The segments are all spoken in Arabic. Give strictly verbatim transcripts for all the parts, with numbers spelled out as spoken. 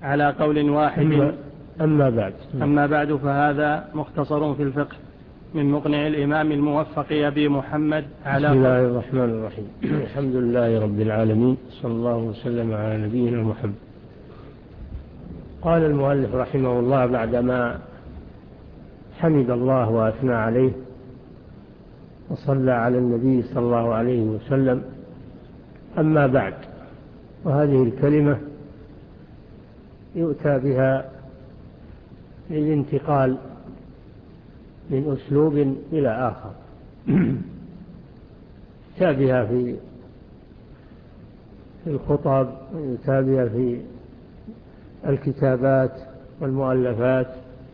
على قول واحد. أما, أما بعد أما بعد فهذا مختصر في الفقه من مقنع الإمام الموفق أبي محمد على بسم الله الرحمن الرحيم. الحمد لله رب العالمين، صلى الله وسلم على نبينا محمد. قال المؤلف رحمه الله بعدما حمد الله وأثنى عليه وصلى على النبي صلى الله عليه وسلم: أما بعد. وهذه الكلمة يؤتى بها للانتقال من أسلوب إلى آخر يؤتى بها في الخطب، يؤتى بها في الكتابات والمؤلفات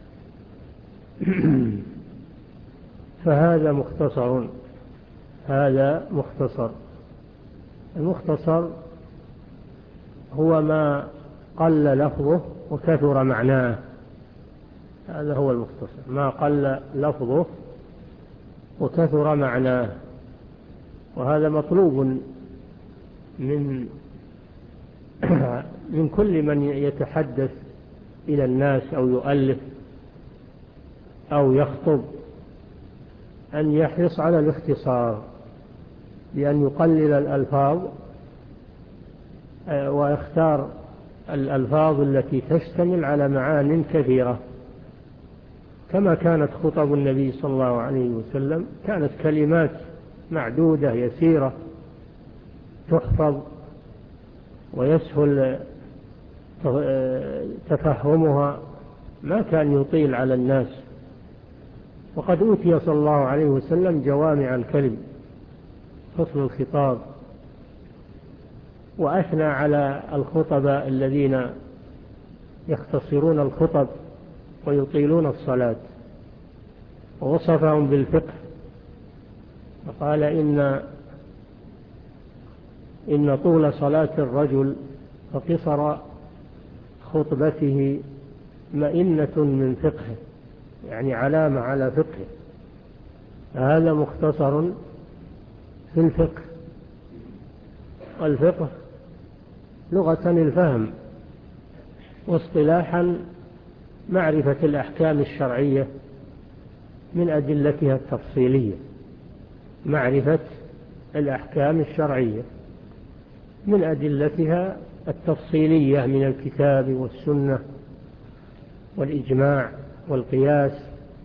فهذا مختصر. هذا مختصر. المختصر هو ما قل لفظه وكثر معناه. هذا هو المختصر، ما قل لفظه وكثر معناه. وهذا مطلوب من من كل من يتحدث إلى الناس أو يؤلف أو يخطب، أن يحرص على الاختصار، بأن يقلل الألفاظ ويختار الألفاظ التي تشتمل على معان كثيرة، كما كانت خطب النبي صلى الله عليه وسلم، كانت كلمات معدودة يسيرة تحفظ ويسهل تفهمها، ما كان يطيل على الناس. وقد أوتي صلى الله عليه وسلم جوامع الكلم، فصل الخطاب، وأثنى على الخطباء الذين يختصرون الخطب ويطيلون الصلاة، ووصفهم بالفقه، فقال إن إن طول صلاة الرجل وقصر خطبته مئنة من فقهه، يعني علامة على فقهه. هذا مختصر في الفقه. والفقه لغة الفهم، واصطلاحا معرفة الأحكام الشرعية من أدلتها التفصيلية. معرفة الأحكام الشرعية من أدلتها التفصيلية من الكتاب والسنة والإجماع والقياس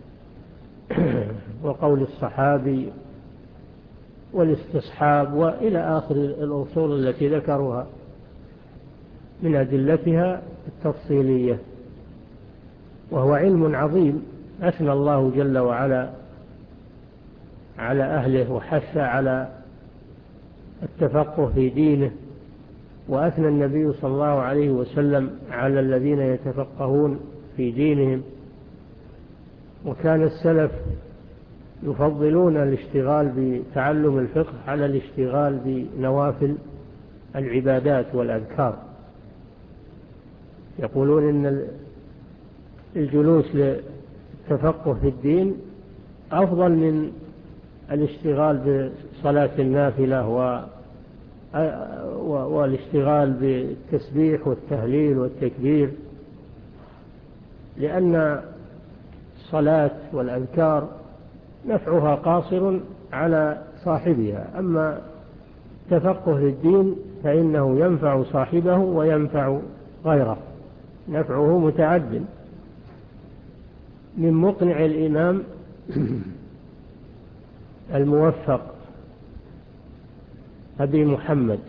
وقول الصحابي والاستصحاب وإلى آخر الأصول التي ذكروها من أدلتها التفصيلية. وهو علم عظيم أثنى الله جل وعلا على أهله وحث على التفقه في دينه، وأثنى النبي صلى الله عليه وسلم على الذين يتفقهون في دينهم. وكان السلف يفضلون الاشتغال بتعلم الفقه على الاشتغال بنوافل العبادات والأذكار. يقولون إن الجلوس للتفقه في الدين أفضل من الاشتغال بصلاة النافلة والاشتغال بالتسبيح والتهليل والتكبير، لأن الصلاة والأذكار نفعها قاصر على صاحبها، أما تفقه في الدين فإنه ينفع صاحبه وينفع غيره، نفعه متعد. من مقنع الإمام الموفق أبي محمد،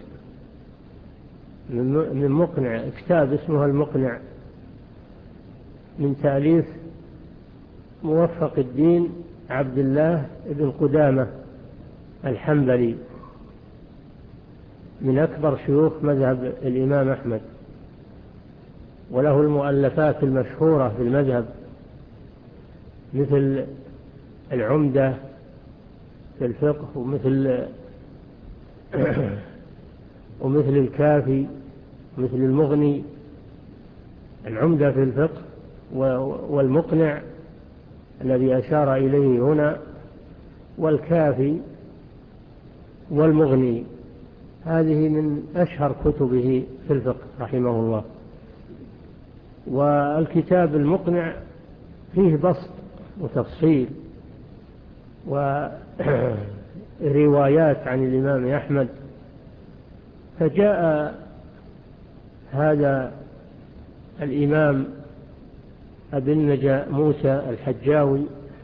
من مقنع كتاب اسمه المقنع، من تأليف موفق الدين عبد الله بن قدامة الحنبلي، من أكبر شيوخ مذهب الإمام أحمد، وله المؤلفات المشهورة في المذهب مثل العمدة في الفقه، ومثل ومثل الكافي، مثل المغني. العمدة في الفقه والمقنع الذي أشار إليه هنا والكافي والمغني، هذه من أشهر كتبه في الفقه رحمه الله. والكتاب المقنع فيه بسط وتفصيل وروايات عن الإمام أحمد. فجاء هذا الإمام أبي النجا موسى الحجاوي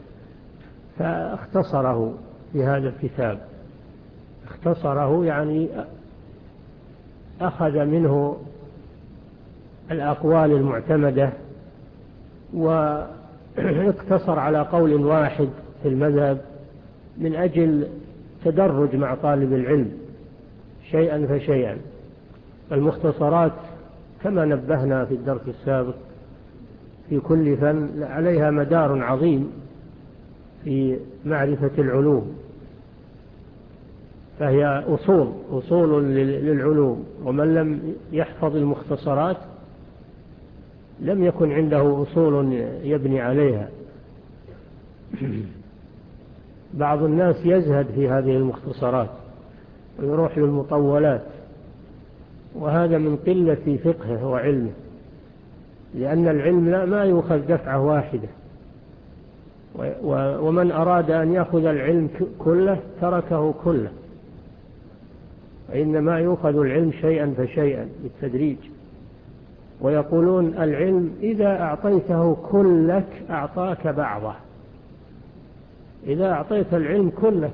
فاختصره في هذا الكتاب. اختصره يعني أخذ منه الأقوال المعتمدة واقتصر على قول واحد في المذهب من أجل تدرج مع طالب العلم شيئا فشيئا. المختصرات كما نبهنا في الدرس السابق في كل فن عليها مدار عظيم في معرفة العلوم، فهي أصول أصول للعلوم، ومن لم يحفظ المختصرات لم يكن عنده أصول يبني عليها. بعض الناس يزهد في هذه المختصرات ويروح للمطولات، وهذا من قلة فقهه وعلمه، لأن العلم لا ما يؤخذ دفعة واحدة، ومن أراد أن يأخذ العلم كله تركه كله، وإنما يؤخذ العلم شيئا فشيئا بالتدريج. ويقولون العلم إذا أعطيته كلك أعطاك بعضه، إذا أعطيت العلم كلك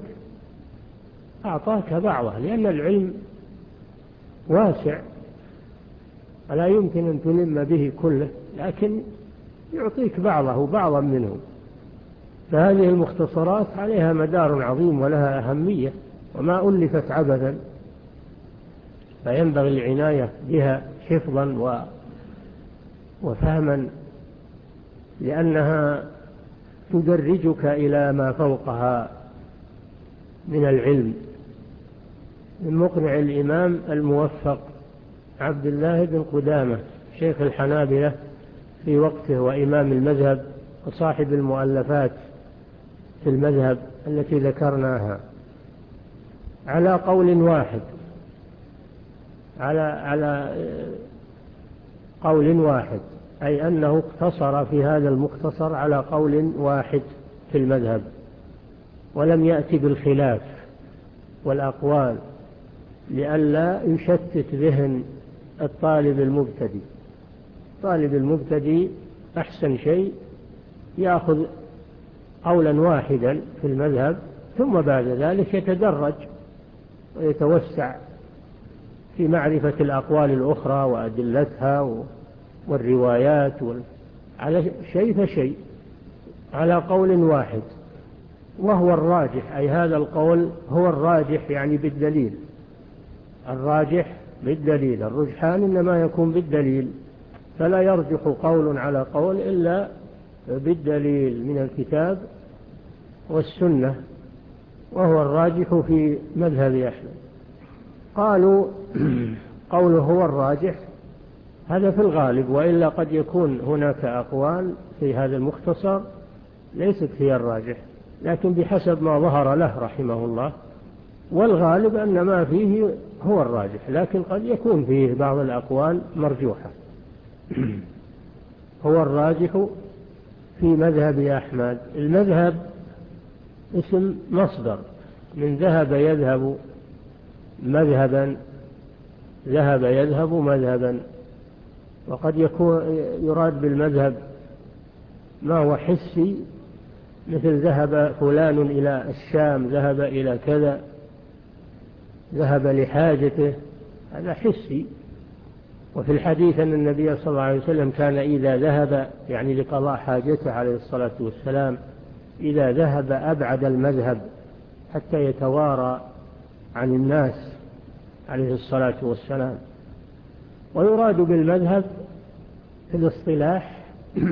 أعطاك بعضه، لأن العلم واسع ولا يمكن أن تلم به كله، لكن يعطيك بعضه بعضا منه. فهذه المختصرات عليها مدار عظيم ولها أهمية، وما ألفت عبثا، فينبغي العناية بها حفظا وفهما، لأنها تدرجك إلى ما فوقها من العلم. من مقنع الإمام الموفق عبد الله بن قدامة شيخ الحنابلة في وقته وإمام المذهب وصاحب المؤلفات في المذهب التي ذكرناها، على قول واحد على على قول واحد أي أنه اقتصر في هذا المختصر على قول واحد في المذهب، ولم يأتي بالخلاف والأقوال لئلا يشتت ذهن الطالب المبتدئ. طالب المبتدئ أحسن شيء يأخذ قولا واحدا في المذهب، ثم بعد ذلك يتدرج ويتوسع في معرفة الأقوال الأخرى وأدلتها والروايات على شيء فشيء على قول واحد، وهو الراجح، أي هذا القول هو الراجح يعني بالدليل. الراجح بالدليل، الرجحان إنما يكون بالدليل، فلا يرجح قول على قول إلا بالدليل من الكتاب والسنة، وهو الراجح في مذهب أحمد. قالوا قوله هو الراجح هذا في الغالب، وإلا قد يكون هناك أقوال في هذا المختصر ليست هي الراجح، لكن بحسب ما ظهر له رحمه الله، والغالب أن ما فيه هو الراجح، لكن قد يكون فيه بعض الأقوال مرجوحة. هو الراجح في مذهب أحمد. المذهب اسم مصدر من ذهب يذهب مذهبا، ذهب يذهب مذهبا، وقد يكون يراد بالمذهب ما هو حسي، مثل ذهب فلان إلى الشام، ذهب إلى كذا، ذهب لحاجته، هذا حسي. وفي الحديث أن النبي صلى الله عليه وسلم كان إذا ذهب يعني لقضاء حاجته عليه الصلاة والسلام إذا ذهب أبعد المذهب حتى يتوارى عن الناس عليه الصلاة والسلام. ويراد بالمذهب في الاصطلاح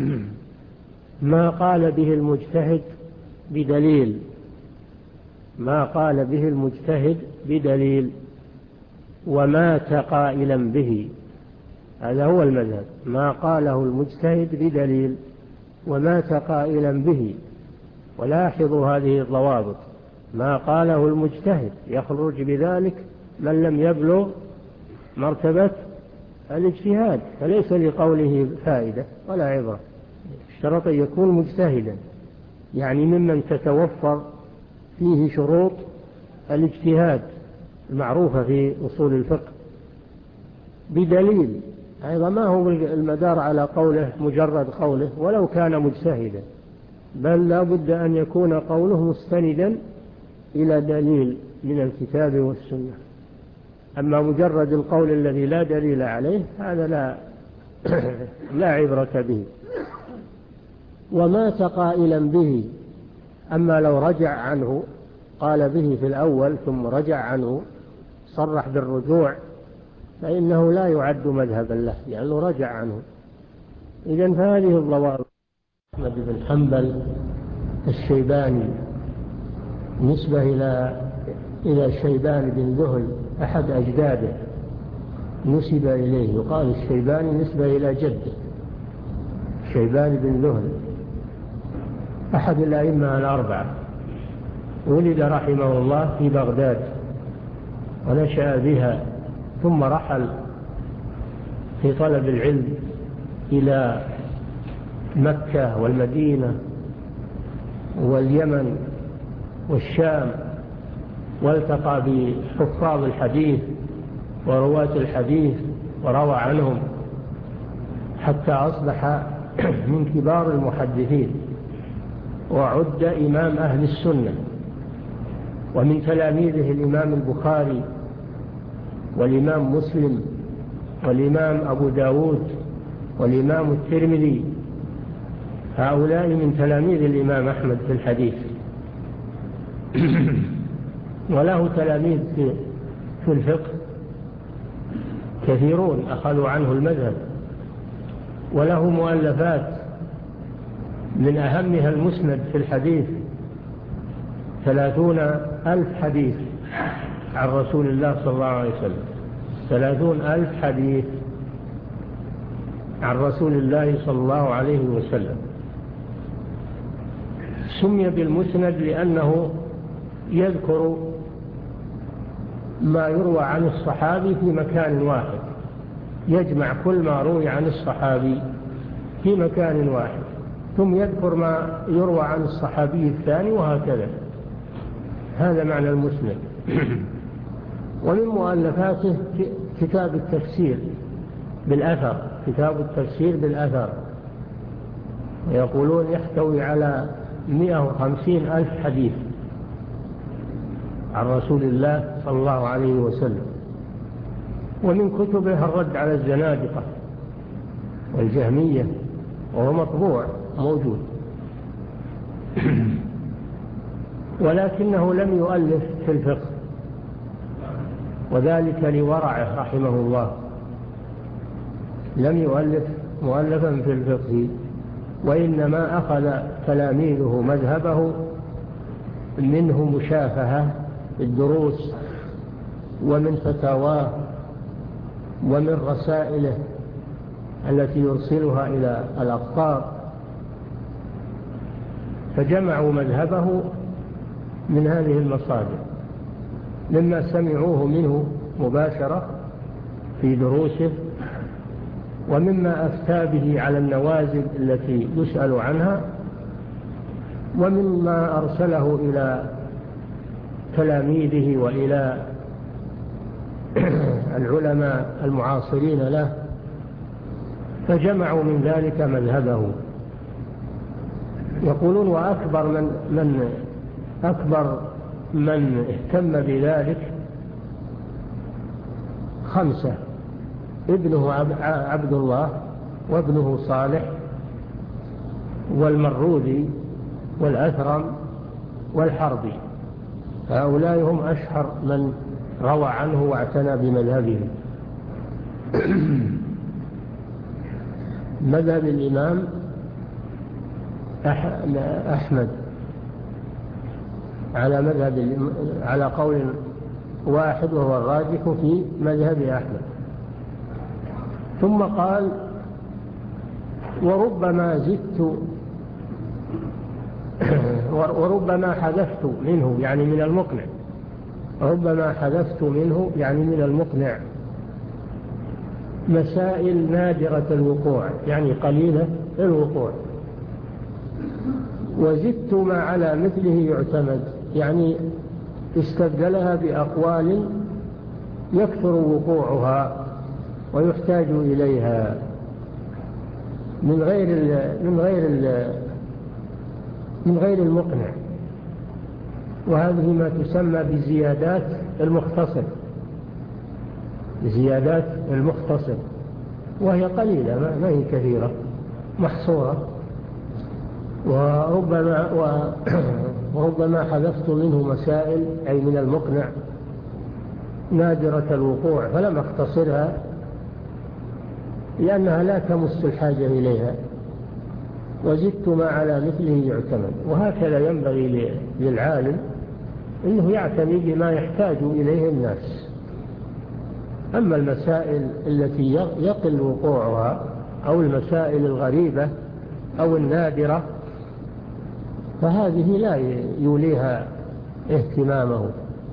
ما قال به المجتهد بدليل، ما قال به المجتهد بدليل ومات قائلا به، هذا هو المذهب، ما قاله المجتهد بدليل ومات قائلا به. ولاحظوا هذه الضوابط، ما قاله المجتهد يخرج بذلك من لم يبلغ مرتبة الاجتهاد، فليس لقوله فائدة ولا عبرة. اشترط أن يكون مجتهدا، يعني ممن تتوفر فيه شروط الاجتهاد المعروفة في أصول الفقه بدليل. أيضا ما هو المدار على قوله مجرد قوله ولو كان مجتهدا، بل لا بد أن يكون قوله مستندا إلى دليل من الكتاب والسنة. أما مجرد القول الذي لا دليل عليه هذا لا لا عبرة به. ومات قائلا به، أما لو رجع عنه، قال به في الأول ثم رجع عنه صرح بالرجوع، فإنه لا يعد مذهبا له لأنه رجع عنه. إذن فهذه الضوابط. أحمد بن حنبل الشيباني نسبة إلى إلى الشيبان بن ذهل أحد أجداده، نسب إليه، يقال الشيباني نسبة إلى جده الشيبان بن ذهل أحد الأئمة الأربعة. ولد رحمه الله في بغداد ونشأ بها، ثم رحل في طلب العلم إلى مكة والمدينة واليمن والشام، والتقى بحفاظ الحديث ورواة الحديث وروى عنهم حتى أصبح من كبار المحدثين، وعد إمام أهل السنة. ومن تلاميذه الإمام البخاري والإمام مسلم والإمام أبو داود والإمام الترمذي، هؤلاء من تلاميذ الإمام أحمد في الحديث. وله تلاميذ في, في الفقه كثيرون أخذوا عنه المذهب، وله مؤلفات من أهمها المسند في الحديث، ثلاثون ألف حديث عن رسول الله صلى الله عليه وسلم، ثلاثون ألف حديث عن رسول الله صلى الله عليه وسلم. سمي بالمسند لأنه يذكر ما يروى عن الصحابي في مكان واحد، يجمع كل ما روي عن الصحابي في مكان واحد، ثم يذكر ما يروى عن الصحابي الثاني، وهكذا. هذا معنى المسند. ومن مؤلفاته كتاب التفسير بالأثر، كتاب التفسير بالأثر، يقولون يحتوي على مئة وخمسين ألف حديث عن رسول الله صلى الله عليه وسلم. ومن كتبه الرد على الزنادقة والجهمية، وهو مطبوع موجود. ولكنه لم يؤلف في الفقه، وذلك لورعه رحمه الله، لم يؤلف مؤلفا في الفقه، وإنما أخذ تلاميذه مذهبه منه مشافهة الدروس ومن فتاواه ومن رسائله التي يرسلها إلى الأقطار، فجمعوا مذهبه من هذه المصادر، مما سمعوه منه مباشرة في دروسه، ومما أفتى به على النوازل التي يسأل عنها، ومما أرسله إلى تلاميذه وإلى العلماء المعاصرين له، فجمعوا من ذلك مذهبه. يقولون وأكبر من, من أكبر من اهتم بذلك خمسة: ابنه عبد الله، وابنه صالح، والمروذي، والأثرم، والحربي. هؤلاء هم أشهر من روى عنه واعتنى بمذهبه. مذهب الإمام أحمد على مذهب على قول واحد وهو الراجح في مذهب أحمد. ثم قال: وربما زدت وربما حذفت منه، يعني من المقنع، ربما حذفت منه يعني من المقنع، مسائل نادرة الوقوع يعني قليلة الوقوع. وزدت ما على مثله يعتمد يعني استبدلها بأقوال يكثر وقوعها ويحتاج إليها من غير ال من غير ال من غير المقنع. وهذه ما تسمى بزيادات المختصر زيادات المختصر وهي قليلة ما هي كثيرة محصورة. وربما وربما حذفت منه مسائل أي من المقنع نادرة الوقوع فلم أختصرها لأنها لا تمس الحاجة إليها. وزدت ما على مثله يعتمد. وهكذا ينبغي للعالم أنه يعتني بما يحتاج إليه الناس. أما المسائل التي يقل وقوعها أو المسائل الغريبة أو النادرة فهذه لا يوليها اهتمامه.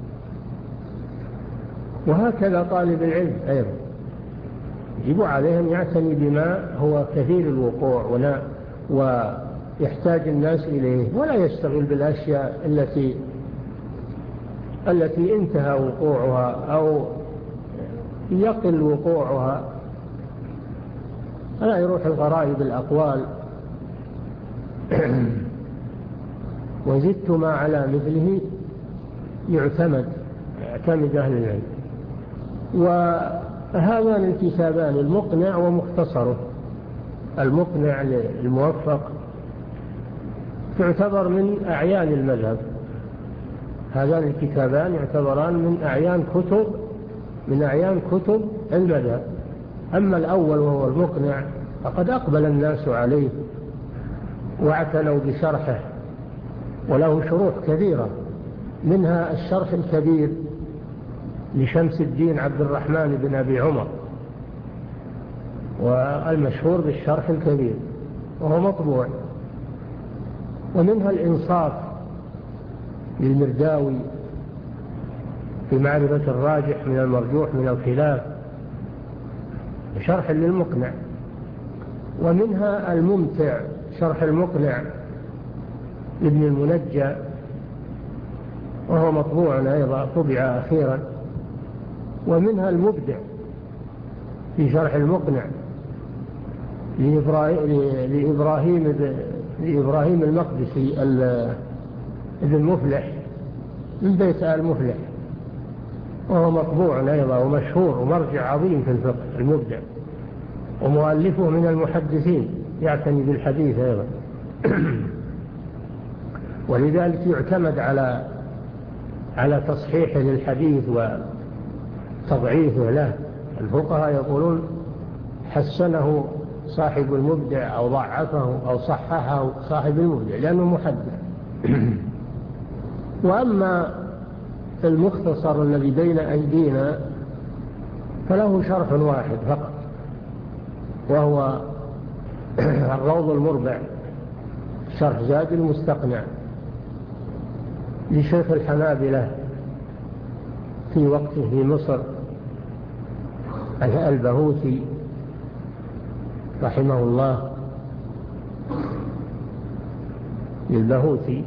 وهكذا طالب العلم أيضا يجب عليه أن يعتني بما هو كثير الوقوع ولا ويحتاج الناس إليه ولا يشتغل بالأشياء التي التي انتهى وقوعها أو يقل وقوعها. لا يروح الغرائب الأقوال. وزدت ما على مثله يعتمد يعتمد أهل العلم. وهذان الكتابان المقنع ومختصره. المقنع الموفق تعتبر من أعيان المذهب. هذان الكتابان يعتبران من أعيان كتب من أعيان كتب المذهب. أما الأول وهو المقنع فقد أقبل الناس عليه واعتنوا بشرحه وله شروح كثيرة منها الشرح الكبير لشمس الدين عبد الرحمن بن أبي عمر والمشهور بالشرح الكبير وهو مطبوع. ومنها الإنصاف للمرداوي في معرفة الراجح من المرجوح من الخلاف شرح للمقنع. ومنها الممتع شرح المقنع لابن المنجى وهو مطبوع أيضا طبع أخيرا. ومنها المبدع في شرح المقنع لإبراهيم لإبراهيم المقدسي ابن مفلح من بيت آل مفلح وهو مطبوع أيضا ومشهور ومرجع عظيم في الفقه المبدع. ومؤلفه من المحدثين يعتني بالحديث أيضا. ولذلك يعتمد على على تصحيحه للحديث وتضعيفه له. الفقهاء يقولون حسنه صاحب المبدع أو ضعفه أو صححه صاحب المبدع لأنه محدث. وأما المختصر الذي بين أيدينا فله شرح واحد فقط وهو الروض المربع شرح زاد المستقنع لشيخ الحنابلة في وقته في مصر البهوتي رحمه الله للبهوتي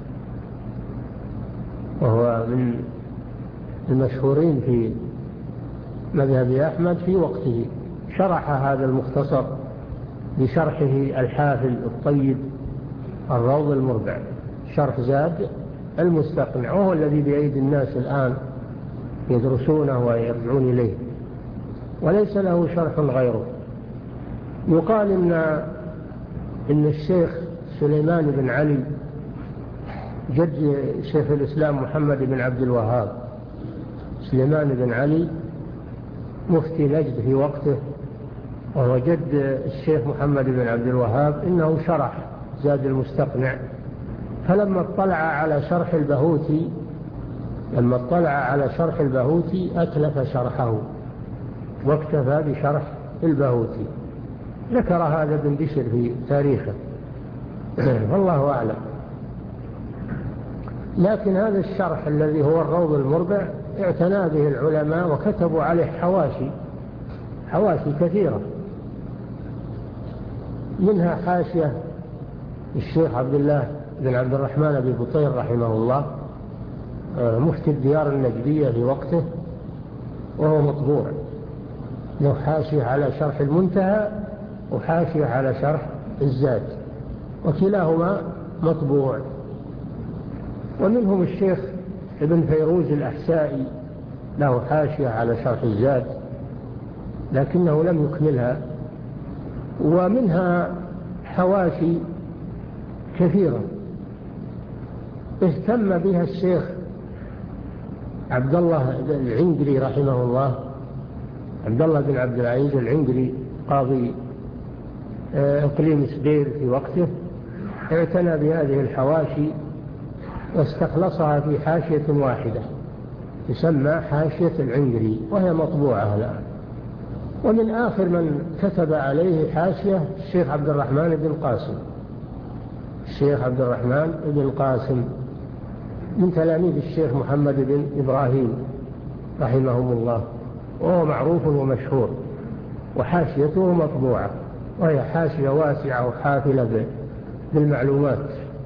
وهو من المشهورين في مذهب أحمد في وقته. شرح هذا المختصر بشرحه الحافل الطيب الروض المربع شرح زاد المستقنع وهو الذي بأيدي الناس الآن يدرسونه ويرجعون إليه وليس له شرح غيره. يقال إن, إن الشيخ سليمان بن علي جد شيخ الإسلام محمد بن عبد الوهاب سليمان بن علي مفتي نجد في وقته وهو جد الشيخ محمد بن عبد الوهاب إنه شرح زاد المستقنع. فلما اطلع على شرح البهوتي لما اطلع على شرح البهوتي أتلف شرحه واكتفى بشرح البهوتي. ذكر هذا ابن بشر في تاريخه والله أعلم. لكن هذا الشرح الذي هو الروض المربع اعتنى به العلماء وكتبوا عليه حواشي حواشي كثيرة، منها حاشية الشيخ عبد الله بن عبد الرحمن بن بطير رحمه الله مفتي الديار النجدية في وقته، وهو مطبوع، له حاشية على شرح المنتهى وحاشية على شرح الزاد، وكلاهما مطبوع. ومنهم الشيخ ابن فيروز الأحسائي له حاشية على شرح الزاد لكنه لم يكملها. ومنها حواشي كثيرة اهتم بها الشيخ عبد الله العنقري رحمه الله، عبد الله بن عبد العزيز العنقري قاضي إقليم سدير في وقته، اعتنى بهذه الحواشي واستخلصها في حاشية واحدة تسمى حاشية العنقري، وهي مطبوعة الآن. ومن آخر من كتب عليه حاشية الشيخ عبد الرحمن بن القاسم، الشيخ عبد الرحمن بن القاسم من تلاميذ الشيخ محمد بن إبراهيم رحمهم الله، وهو معروف ومشهور، وحاشيته مطبوعة، وهي حاشية واسعة وحافلة بالمعلومات.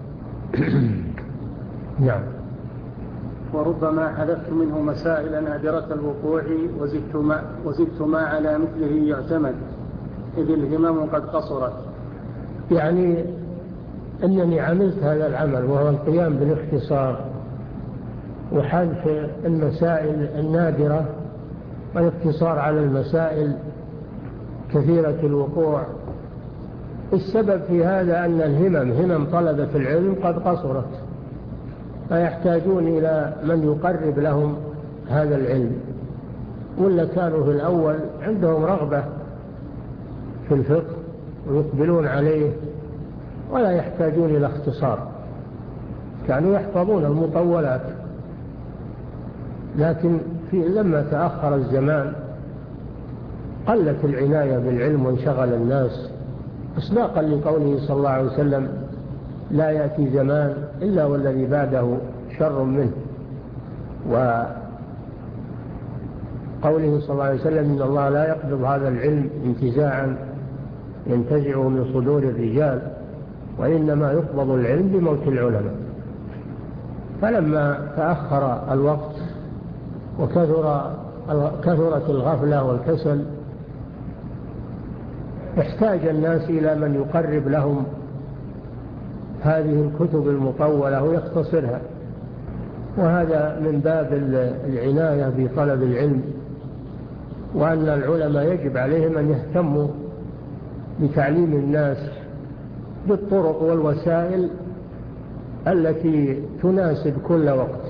نعم. وربما حذفت منه مسائل نادرة الوقوع وزدت ما, وزدت ما على مثله يعتمد، إذ الهمم قد قصرت. يعني أنني عملت هذا العمل، وهو القيام بالاختصار وحذف المسائل النادرة والاقتصار على المسائل كثيرة الوقوع. السبب في هذا أن الهمم همم طلبة العلم قد قصرت، فيحتاجون إلى من يقرب لهم هذا العلم، ولا كانوا في الأول عندهم رغبة في الفقه ويقبلون عليه ولا يحتاجون إلى اختصار، كانوا يحفظون المطولات. لكن في لما تأخر الزمان قلت العناية بالعلم وانشغل الناس، إصداقا لقوله صلى الله عليه وسلم: لا يأتي زمان إلا والذي بعده شر منه، وقوله صلى الله عليه وسلم: إن الله لا يقبض هذا العلم انتزاعا ينتزعه من صدور الرجال، وإنما يقبض العلم بموت العلماء. فلما تأخر الوقت وكثر كثرت الغفلة والكسل، احتاج الناس إلى من يقرب لهم هذه الكتب المطولة ويختصرها، وهذا من باب العناية بطلب العلم، وأن العلماء يجب عليهم أن يهتموا بتعليم الناس بالطرق والوسائل التي تناسب كل وقت.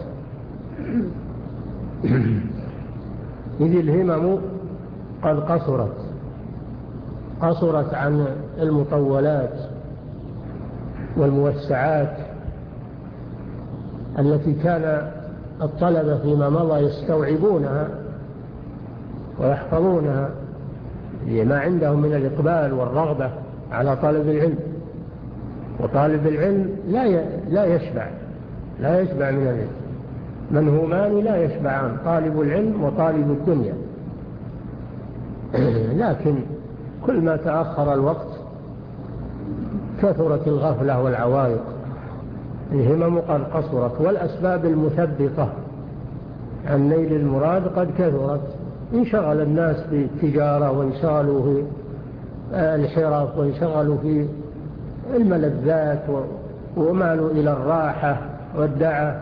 إذ الهمم قد قصرت قصرت عن المطولات والموسعات التي كان الطلبة فيما مضى يستوعبونها ويحفظونها لما عندهم من الإقبال والرغبة على طالب العلم. وطالب العلم لا لا يشبع لا يشبع من العلم، منهومان لا يشبعان، طالب العلم وطالب الدنيا. لكن كل ما تأخر الوقت كثرت الغفلة والعوائق، الهمم قد قصرت، والأسباب المثبطة عن نيل المراد قد كثرت. انشغل الناس بالتجارة، وانشغلوا في الحرف، وانشغلوا في الملذات، ومالوا إلى الراحة والدعة،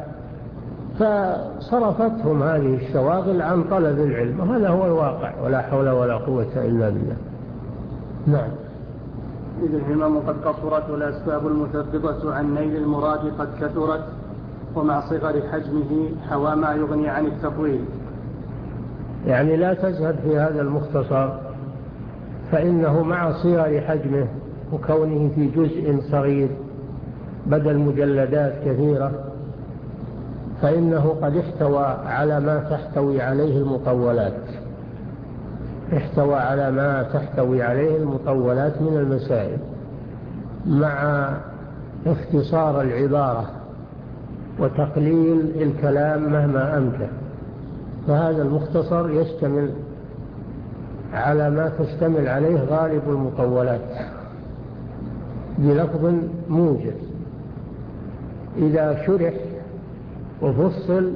فصرفتهم هذه الشواغل عن طلب العلم، وهذا هو الواقع، ولا حول ولا قوة إلا بالله. نعم. إذ الهمم قد قصرت والأسباب المثبطة عن نيل المراد قد كثرت، ومع صغر حجمه حوى ما يغني عن التطويل. يعني لا تزهد في هذا المختصر، فإنه مع صغر حجمه وكونه في جزء صغير بدل مجلدات كثيرة، فإنه قد احتوى على ما تحتوي عليه المطولات احتوى على ما تحتوي عليه المطولات من المسائل، مع اختصار العبارة وتقليل الكلام مهما أمكن. فهذا المختصر يشتمل على ما تشتمل عليه غالب المطولات بلفظ موجز، إذا شرح وفصل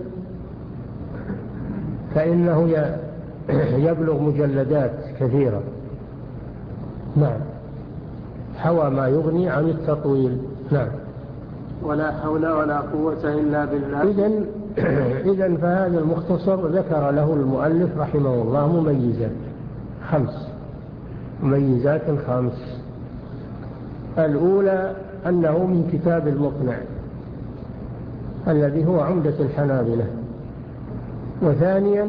فإنه يبلغ مجلدات كثيرة. نعم، حوى ما يغني عن التطويل. نعم. ولا حول ولا قوة إلا بالله. إذن إذن فهذا المختصر ذكر له المؤلف رحمه الله مميزات خمس مميزات خمس. الأولى أنه من كتاب المقنع الذي هو عمدة الحنابلة. وثانيا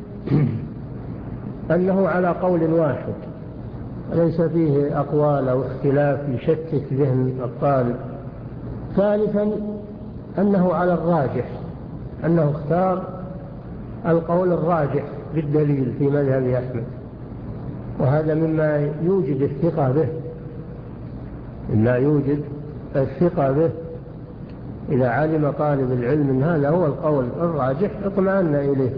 أنه على قول واحد ليس فيه أقوال أو اختلاف يشتت ذهن الطالب. ثالثا أنه على الراجح، أنه اختار القول الراجح بالدليل في مذهب أحمد، وهذا مما يوجد الثقة به مما يوجد الثقة به. إذا علم طالب العلم أن هذا هو القول الراجح اطمأن إليه.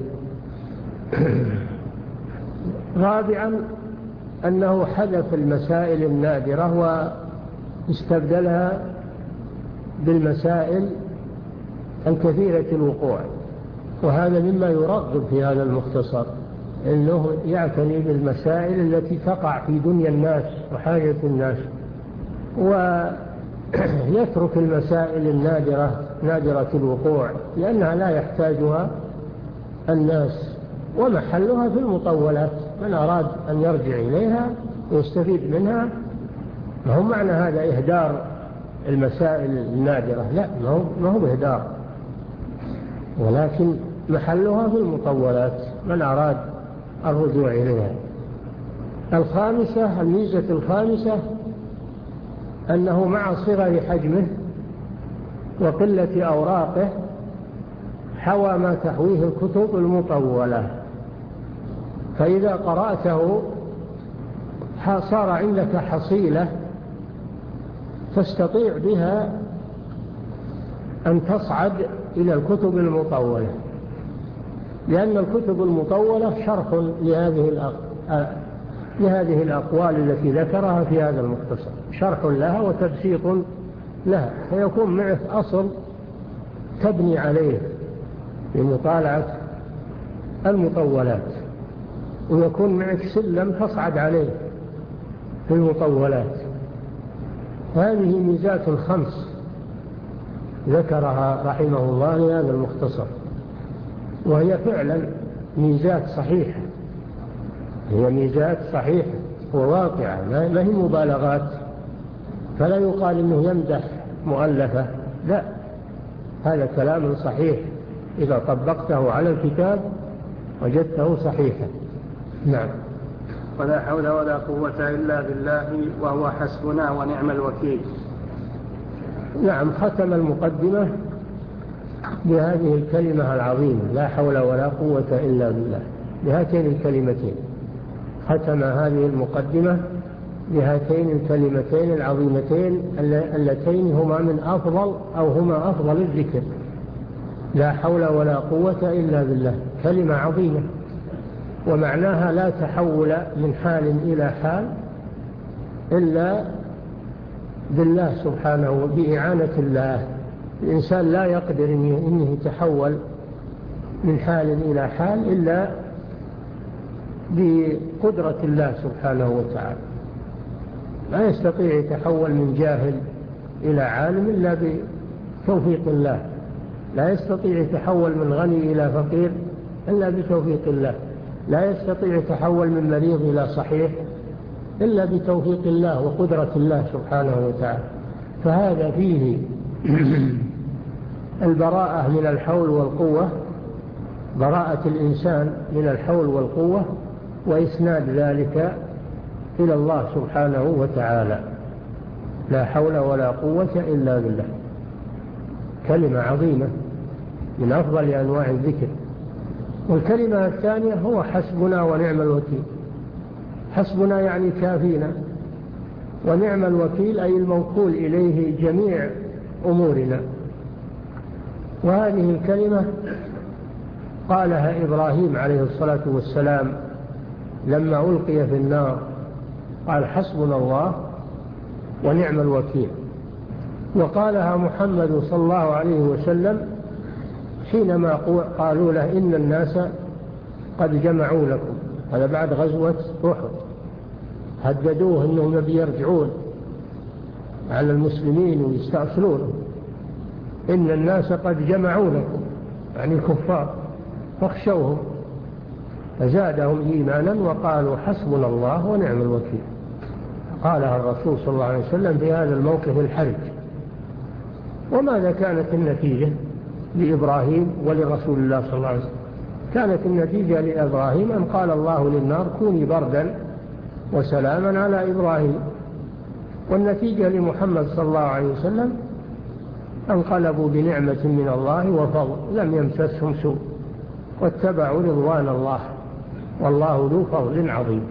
رابعا أنه حذف المسائل النادرة واستبدلها بالمسائل الكثيرة الوقوع، وهذا مما يرغب في هذا المختصر، أنه يعتني بالمسائل التي تقع في دنيا الناس وحاجة الناس، ويترك المسائل النادرة نادرة الوقوع لأنها لا يحتاجها الناس، ومحلها في المطولات. من أراد أن يرجع إليها ويستفيد منها، ما هو معنى هذا إهدار المسائل النادرة، لا، ما هو بإهدار، ولكن محلها في المطولات من أراد الرجوع إليها. الخامسة الميزة الخامسة أنه مع صغر حجمه وقلة أوراقه حوى ما تحويه الكتب المطولة، فإذا قرأته صار عندك حصيلة تستطيع بها أن تصعد إلى الكتب المطولة، لأن الكتب المطولة شرح لهذه لهذه الأقوال التي ذكرها في هذا المختصر، شرح لها وتبسيط لها، فيكون معك أصل تبني عليه لمطالعة المطولات، ويكون معك سلم تصعد عليه في المطولات. هذه ميزات خمس ذكرها رحمه الله لهذا المختصر، وهي فعلا ميزات صحيحة، هي ميزات صحيحة وواقعة، ما هي مبالغات، فلا يقال إنه يمدح مؤلفة، لا، هذا كلام صحيح إذا طبقته على الكتاب وجدته صحيحا. نعم. ولا حول ولا قوة إلا بالله وهو حسبنا ونعم الوكيل. نعم، ختم المقدمة بهذه الكلمة العظيمة لا حول ولا قوة إلا بالله، بهاتين الكلمتين، ختم هذه المقدمة بهاتين الكلمتين العظيمتين اللتين هما من أفضل أو هما أفضل الذكر، لا حول ولا قوة إلا بالله، كلمة عظيمة، ومعناها لا تحول من حال إلى حال إلا بالله سبحانه وبإعانة الله. الإنسان لا يقدر أنه يتحول من حال إلى حال إلا بقدرة الله سبحانه وتعالى، لا يستطيع يتحول من جاهل إلى عالم إلا بتوفيق الله، لا يستطيع يتحول من غني إلى فقير إلا بتوفيق الله، لا يستطيع يتحول من مريض إلى صحيح إلا بتوفيق الله وقدرة الله سبحانه وتعالى. فهذا فيه البراءة من الحول والقوة، براءة الإنسان من الحول والقوة، وإسناد ذلك إلى الله سبحانه وتعالى، لا حول ولا قوة إلا بالله، كلمة عظيمة من أفضل أنواع الذكر. والكلمة الثانية هو حسبنا ونعم الوكيل. حسبنا يعني كافينا، ونعم الوكيل أي الموكول إليه جميع أمورنا. وهذه الكلمة قالها إبراهيم عليه الصلاة والسلام لما ألقي في النار قال حسبنا الله ونعم الوكيل. وقالها محمد صلى الله عليه وسلم حينما قالوا له إن الناس قد جمعوا لكم، هذا بعد غزوة أحد، هددوه أنهم بيرجعون على المسلمين ويستأصلونهم، إن الناس قد جمعوا لكم يعني الكفار فاخشوهم، فزادهم إيمانا وقالوا حسبنا الله ونعم الوكيل. قالها الرسول صلى الله عليه وسلم في هذا الموقف الحرج. وماذا كانت النتيجة لإبراهيم ولرسول الله صلى الله عليه وسلم؟ كانت النتيجة لإبراهيم أن قال الله للنار كوني بردا وسلاما على إبراهيم، والنتيجة لمحمد صلى الله عليه وسلم انقلبوا بنعمة من الله وفضل لم يمسسهم سوء واتبعوا رضوان الله والله ذو فضل عظيم.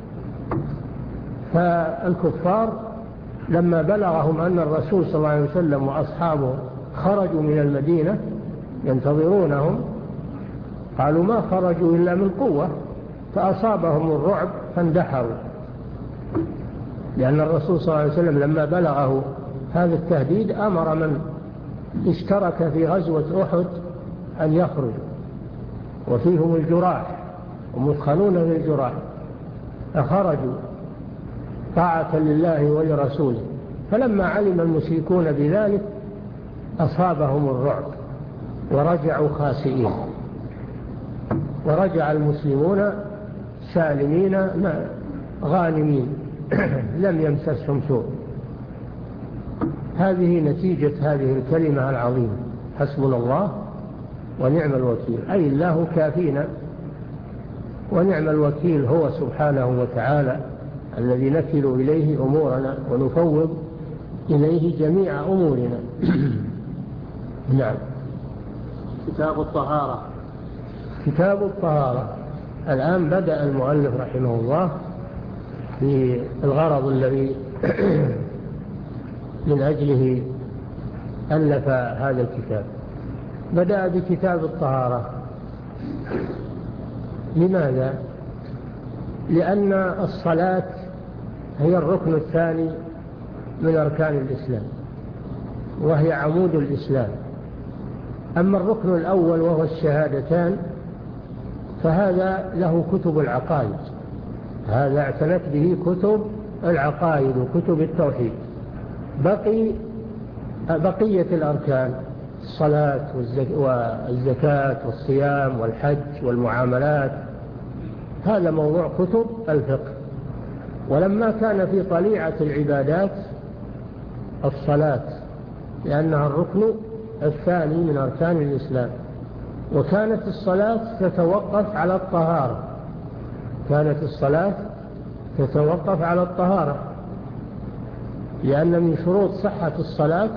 فالكفار لما بلغهم أن الرسول صلى الله عليه وسلم وأصحابه خرجوا من المدينة ينتظرونهم قالوا ما خرجوا إلا من قوة، فأصابهم الرعب فاندحروا، لأن الرسول صلى الله عليه وسلم لما بلغه هذا التهديد أمر من اشترك في غزوة أحد أن يخرجوا، وفيهم الجراح ومدخلون في الجراح، فخرجوا طاعة لله ولرسوله. فلما علم المشركون بذلك أصابهم الرعب ورجعوا خاسئين، ورجع المسلمون سالمين غانمين لم يمسسهم سوء. هذه نتيجة هذه الكلمة العظيمة حسبنا الله ونعم الوكيل، أي الله كافينا ونعم الوكيل هو سبحانه وتعالى الذي نكل إليه أمورنا ونفوض إليه جميع أمورنا. نعم. كتاب الطهارة. كتاب الطهارة. الآن بدأ المؤلف رحمه الله في الغرض الذي من أجله ألف هذا الكتاب. بدأ بكتاب الطهارة. لماذا؟ لأن الصلاة هي الركن الثاني من أركان الإسلام، وهي عمود الإسلام. أما الركن الأول وهو الشهادتان فهذا له كتب العقائد، هذا اعتنت به كتب العقائد وكتب التوحيد. بقي بقية الأركان الصلاة والزكاة والصيام والحج والمعاملات، هذا موضوع كتب الفقه. ولما كان في طليعة العبادات الصلاة لأنها الركن الثاني من أركان الإسلام، وكانت الصلاة تتوقف على الطهارة، كانت الصلاة تتوقف على الطهارة، لأن من شروط صحة الصلاة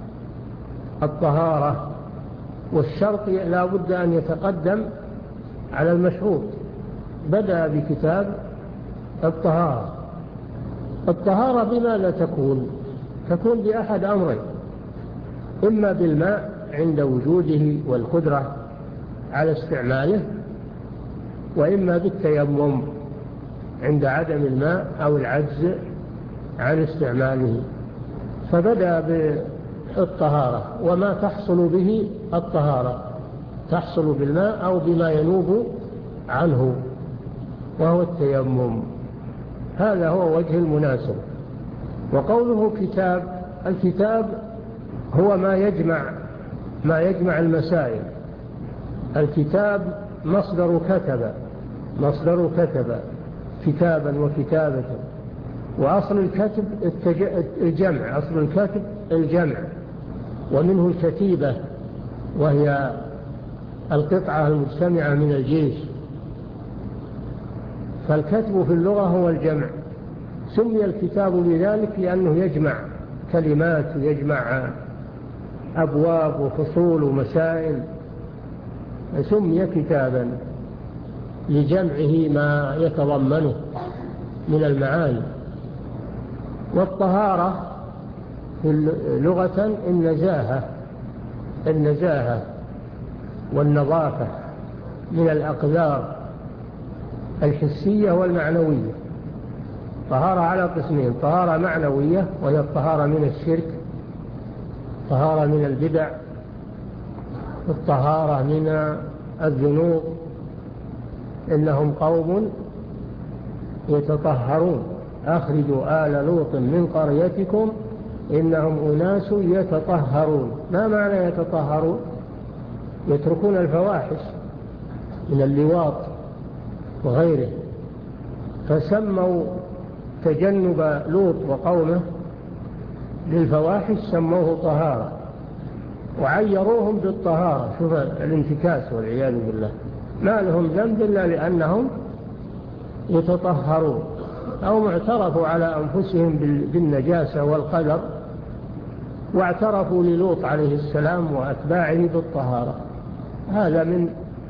الطهارة، والشرط لا بد أن يتقدم على المشروط. بدأ بكتاب الطهارة. الطهارة بماذا تكون؟ تكون بأحد أمرين: إما بالماء عند وجوده والقدرة على استعماله، وإما بالتيمم عند عدم الماء أو العجز عن استعماله. فبدأ بالطهارة وما تحصل به الطهارة، تحصل بالماء أو بما ينوب عنه وهو التيمم. هذا هو وجه المناسب. وقوله كتاب، الكتاب هو ما يجمع ما يجمع المسائل. الكتاب مصدر كتب، مصدر كتب كتابا وكتابة، وأصل الكتب الجمع، أصل الكتب الجمع، ومنه الكتيبة وهي القطعة المجتمعة من الجيش. فالكتب في اللغة هو الجمع. سمي الكتاب بذلك لأنه يجمع كلمات ويجمع أبواب وفصول ومسائل، سمي كتابا لجمعه ما يتضمنه من المعاني. والطهارة لغة النزاهة، النزاهة والنظافة من الأقذار الحسية والمعنوية. طهارة على قسمين: طهارة معنوية وهي الطهارة من الشرك، طهارة من البدع، الطهارة من الذنوب. إنهم قوم يتطهرون أخرجوا آل لوط من قريتكم إنهم أناس يتطهرون. ما معنى يتطهرون؟ يتركون الفواحش من اللواط وغيره، فسموا تجنب لوط وقومه للفواحش سموه طهارة، وعيروهم بالطهارة. شوف الانتكاس والعياذ بالله. ما لهم ذنب إلا لأنهم يتطهرون، أو اعترفوا على أنفسهم بالنجاسة والقدر، واعترفوا للوط عليه السلام وأتباعه بالطهارة. هذا من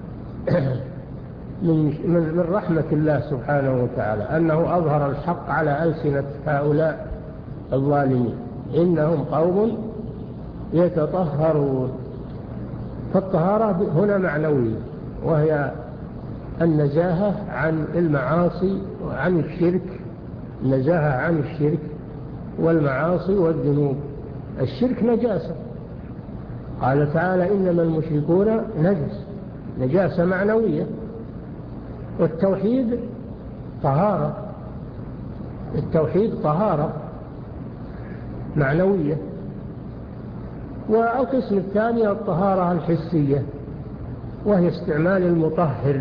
من من رحمة الله سبحانه وتعالى أنه أظهر الحق على ألسنة هؤلاء الظالمين. إنهم قوم يتطهرون. فالطهارة هنا معنوية، وهي النزاهة عن المعاصي وعن الشرك، النزاهة عن الشرك والمعاصي والذنوب. الشرك نجاسة، قال تعالى إنما المشركون نجس، نجاسة معنوية. والتوحيد طهارة، التوحيد طهارة معنوية. والقسم الثاني الطهارة الحسية، وهي استعمال المطهر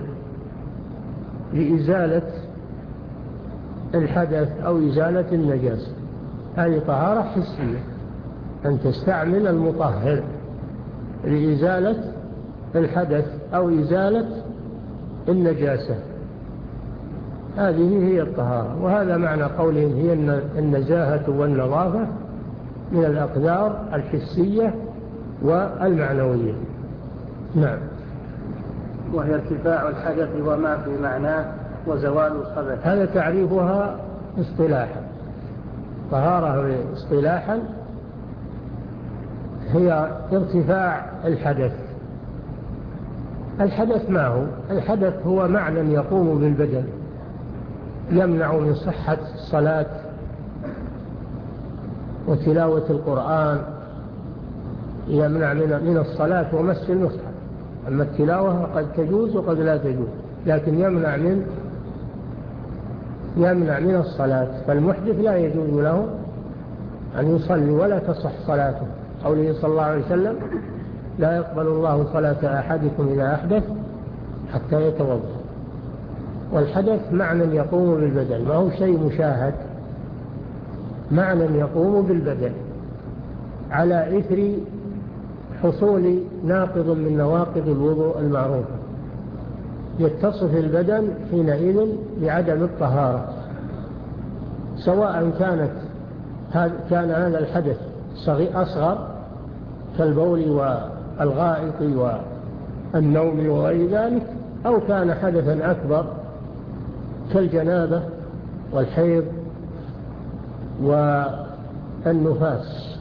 لإزالة الحدث أو إزالة النجاسة. هذه طهارة حسية، أن تستعمل المطهر لإزالة الحدث أو إزالة النجاسة. هذه هي الطهارة، وهذا معنى قولهم هي النزاهة والنظافة من الأقدار الحسية والمعنوية. نعم. وهي ارتفاع الحدث وما في معناه وزوال الخبث. هذا تعريفها اصطلاحا. طهارة اصطلاحا هي ارتفاع الحدث. الحدث ما هو؟ الحدث هو معنى يقوم بالبدن يمنع من صحة الصلاة وتلاوة القرآن، يمنع من الصلاة ومس المصحف. أما التلاوة قد تجوز وقد لا تجوز، لكن يمنع من يمنع من الصلاة. فالمحدث لا يجوز له أن يصلي ولا تصح صلاته. قوله صلى الله عليه وسلم لا يقبل الله صلاة أحدكم إذا أحدث حتى يتوضأ. والحدث معنى يقوم بالبدن، ما هو شيء مشاهد، معنى يقوم بالبدن على إثر حصول ناقض من نواقض الوضوء المعروفة. يتصف البدن حينئذ بعدم الطهارة، سواء كانت كان هذا الحدث أصغر كالبول والغائط والنوم وغير ذلك، أو كان حدثا أكبر كالجنابة والحيض والنفاس.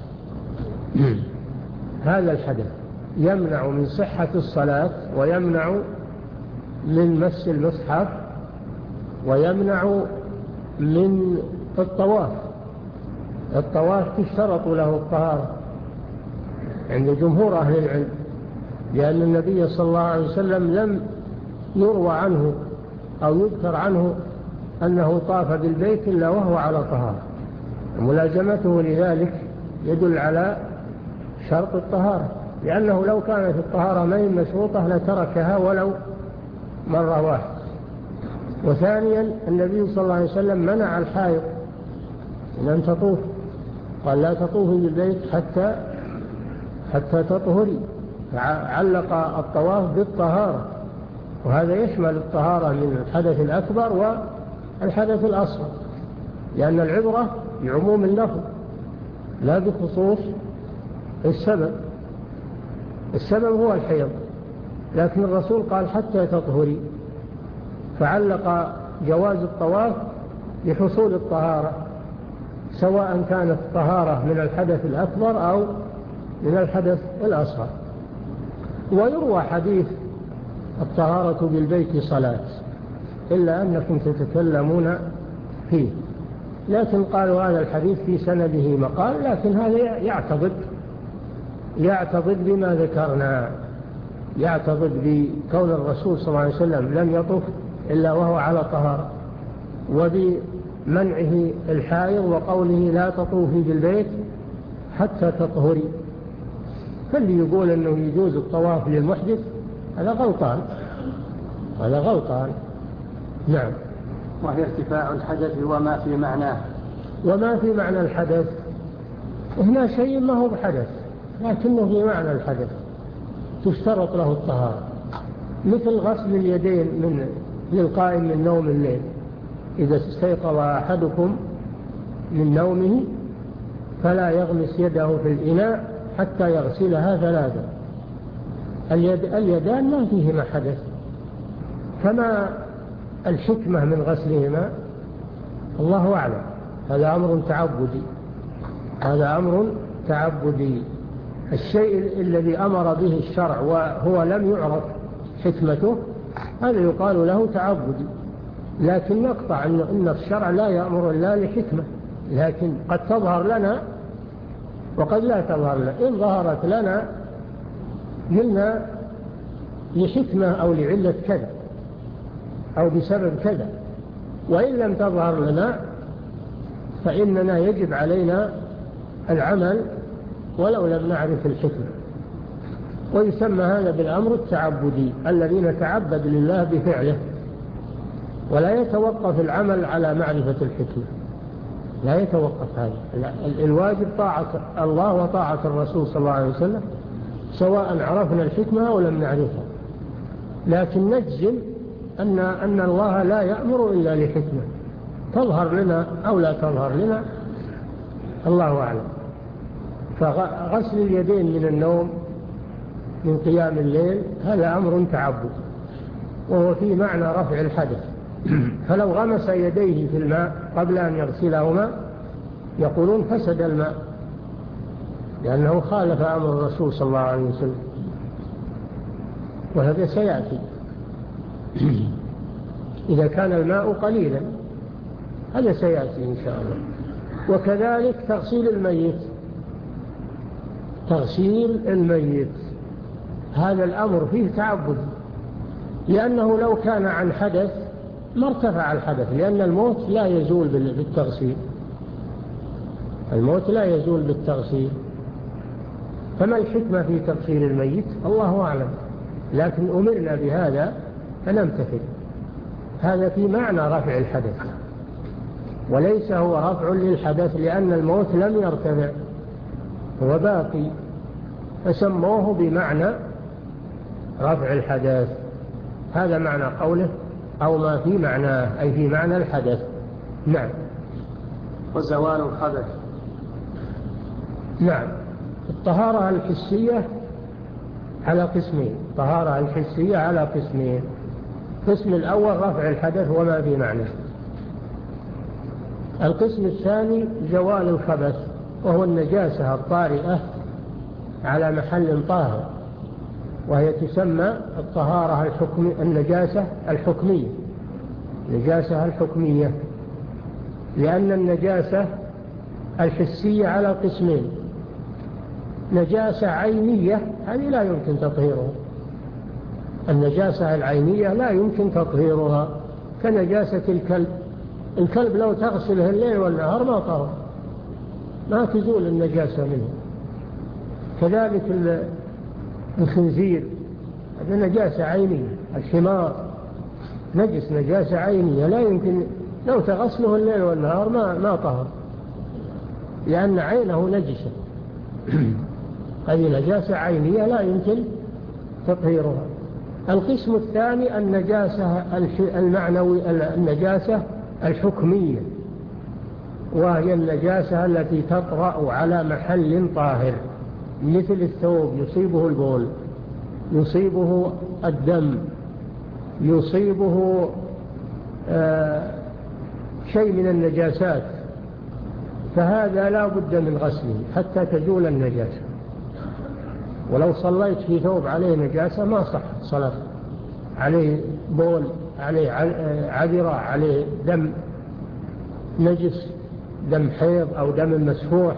هذا الحدث يمنع من صحة الصلاة، ويمنع من مس المصحف، ويمنع من الطواف. الطواف تشترط له الطهارة عند جمهور أهل العلم، لأن النبي صلى الله عليه وسلم لم يروى عنه أو يذكر عنه أنه طاف بالبيت إلا وهو على طهارة. ملازمته لذلك يدل على شرط الطهارة، لأنه لو كانت الطهارة ما هي مشروطة لتركها ولو مرة واحدة. وثانيا النبي صلى الله عليه وسلم منع الحائض من أن تطوف، قال لا تطوفي بالبيت حتى حتى تطهري، علق الطواف بالطهارة، وهذا يشمل الطهارة من الحدث الأكبر والحدث الأصغر، لأن العبرة بعموم اللفظ لا بخصوص السبب. السبب هو الحيض، لكن الرسول قال حتى تطهري، فعلق جواز الطواف لحصول الطهارة، سواء كانت الطهارة من الحدث الأكبر أو من الحدث الأصغر. ويروى حديث الطهارة بالبيت صلاة، إلا أنكم تتكلمون فيه. لكن قالوا هذا الحديث في سنده مقال، لكن هذا يعتضد يعتضد بما ذكرنا، يعتضد بكون الرسول صلى الله عليه وسلم لم يطف إلا وهو على طهارة، وبمنعه الحائض وقوله لا تطوفي بالبيت حتى تطهري. فاللي يقول أنه يجوز الطواف للمحدث هذا غلطان، هذا غلطان. نعم. وهي ارتفاع الحدث وما في معناه. وما في معنى الحدث هنا شيء ما هو بحدث، لكنه في معنى الحدث تشترط له الطهارة، مثل غسل اليدين من للقائم من نوم الليل. إذا استيقظ أحدكم من نومه فلا يغمس يده في الإناء حتى يغسلها ثلاثة. اليد اليدان ما فيهما حدث، فما الحكمة من غسلهما الله أعلم. هذا أمر تعبدي، هذا أمر تعبدي. الشيء الذي أمر به الشرع وهو لم يعرف حكمته هذا يقال له تعبدي. لكن نقطع أن الشرع لا يأمر إلا لحكمة، لكن قد تظهر لنا وقد لا تظهر لنا. إن ظهرت لنا قلنا لحكمة أو لعلة كذا أو بسبب كذا، وإن لم تظهر لنا فإننا يجب علينا العمل ولو لم نعرف الحكمة. ويسمى هذا بالأمر التعبدي الذي نتعبد لله بفعله، ولا يتوقف العمل على معرفة الحكمة، لا يتوقف هذا. الواجب طاعة الله وطاعة الرسول صلى الله عليه وسلم سواء عرفنا الحكمة أو لم نعرفها. لكن نجزم أن, أن الله لا يأمر إلا لحكمة تظهر لنا أو لا تظهر لنا، الله أعلم. فغسل اليدين من النوم من قيام الليل هذا أمر تعبد، وهو في معنى رفع الحدث. فلو غمس يديه في الماء قبل أن يغسلهما يقولون فسد الماء، لأنه خالف أمر الرسول صلى الله عليه وسلم، وهذا سيأتي إذا كان الماء قليلا، هذا سيأتي إن شاء الله. وكذلك تغسيل الميت، تغسيل الميت هذا الأمر فيه تعبد، لأنه لو كان عن حدث ما ارتفع الحدث، لأن الموت لا يزول بالتغسيل، الموت لا يزول بالتغسيل. فما الحكمة في تغسيل الميت الله أعلم، لكن أمرنا بهذا فنمتثل. هذا في معنى رفع الحدث، وليس هو رفع للحدث، لأن الموت لم يرتفع هو باقي، فسموه بمعنى رفع الحدث. هذا معنى قوله أو ما في معناه، أي في معنى الحدث. نعم. وزوال الخبث. نعم. الطهارة الحسية على قسمين، الطهارة الحسية على قسمين. القسم الأول رفع الحدث وما في معناه. القسم الثاني زوال الخبث، وهو النجاسة الطارئة على محل طاهر، وهي تسمى الطهارة الحكم النجاسة الحكمية، النجاسة الحكمية، لأن النجاسة الحسية على قسمين. نجاسة عينية هذه لا يمكن تطهيرها، النجاسة العينية لا يمكن تطهيرها، كنجاسة الكلب. الكلب لو تغسله الليل والنهار ما طهر، ما تزول النجاسة منه. كذلك الخنزير هذا نجاسة عينية. الحمار نجس نجاسة عينية لا يمكن لو تغسله الليل والنهار ما ما طهر، لأن عينه نجسة. هذه نجاسة عينية لا يمكن تطهيرها. القسم الثاني النجاسة المعنوي، النجاسة الحكمية، وهي النجاسة التي تطرأ على محل طاهر، مثل الثوب يصيبه البول، يصيبه الدم، يصيبه آه شيء من النجاسات، فهذا لا بد من غسله حتى تزول النجاسة. ولو صليت في ثوب عليه نجاسة ما صح صلاة عليه بول، عليه عذرة، عليه دم نجس، دم حيض أو دم مسفوح،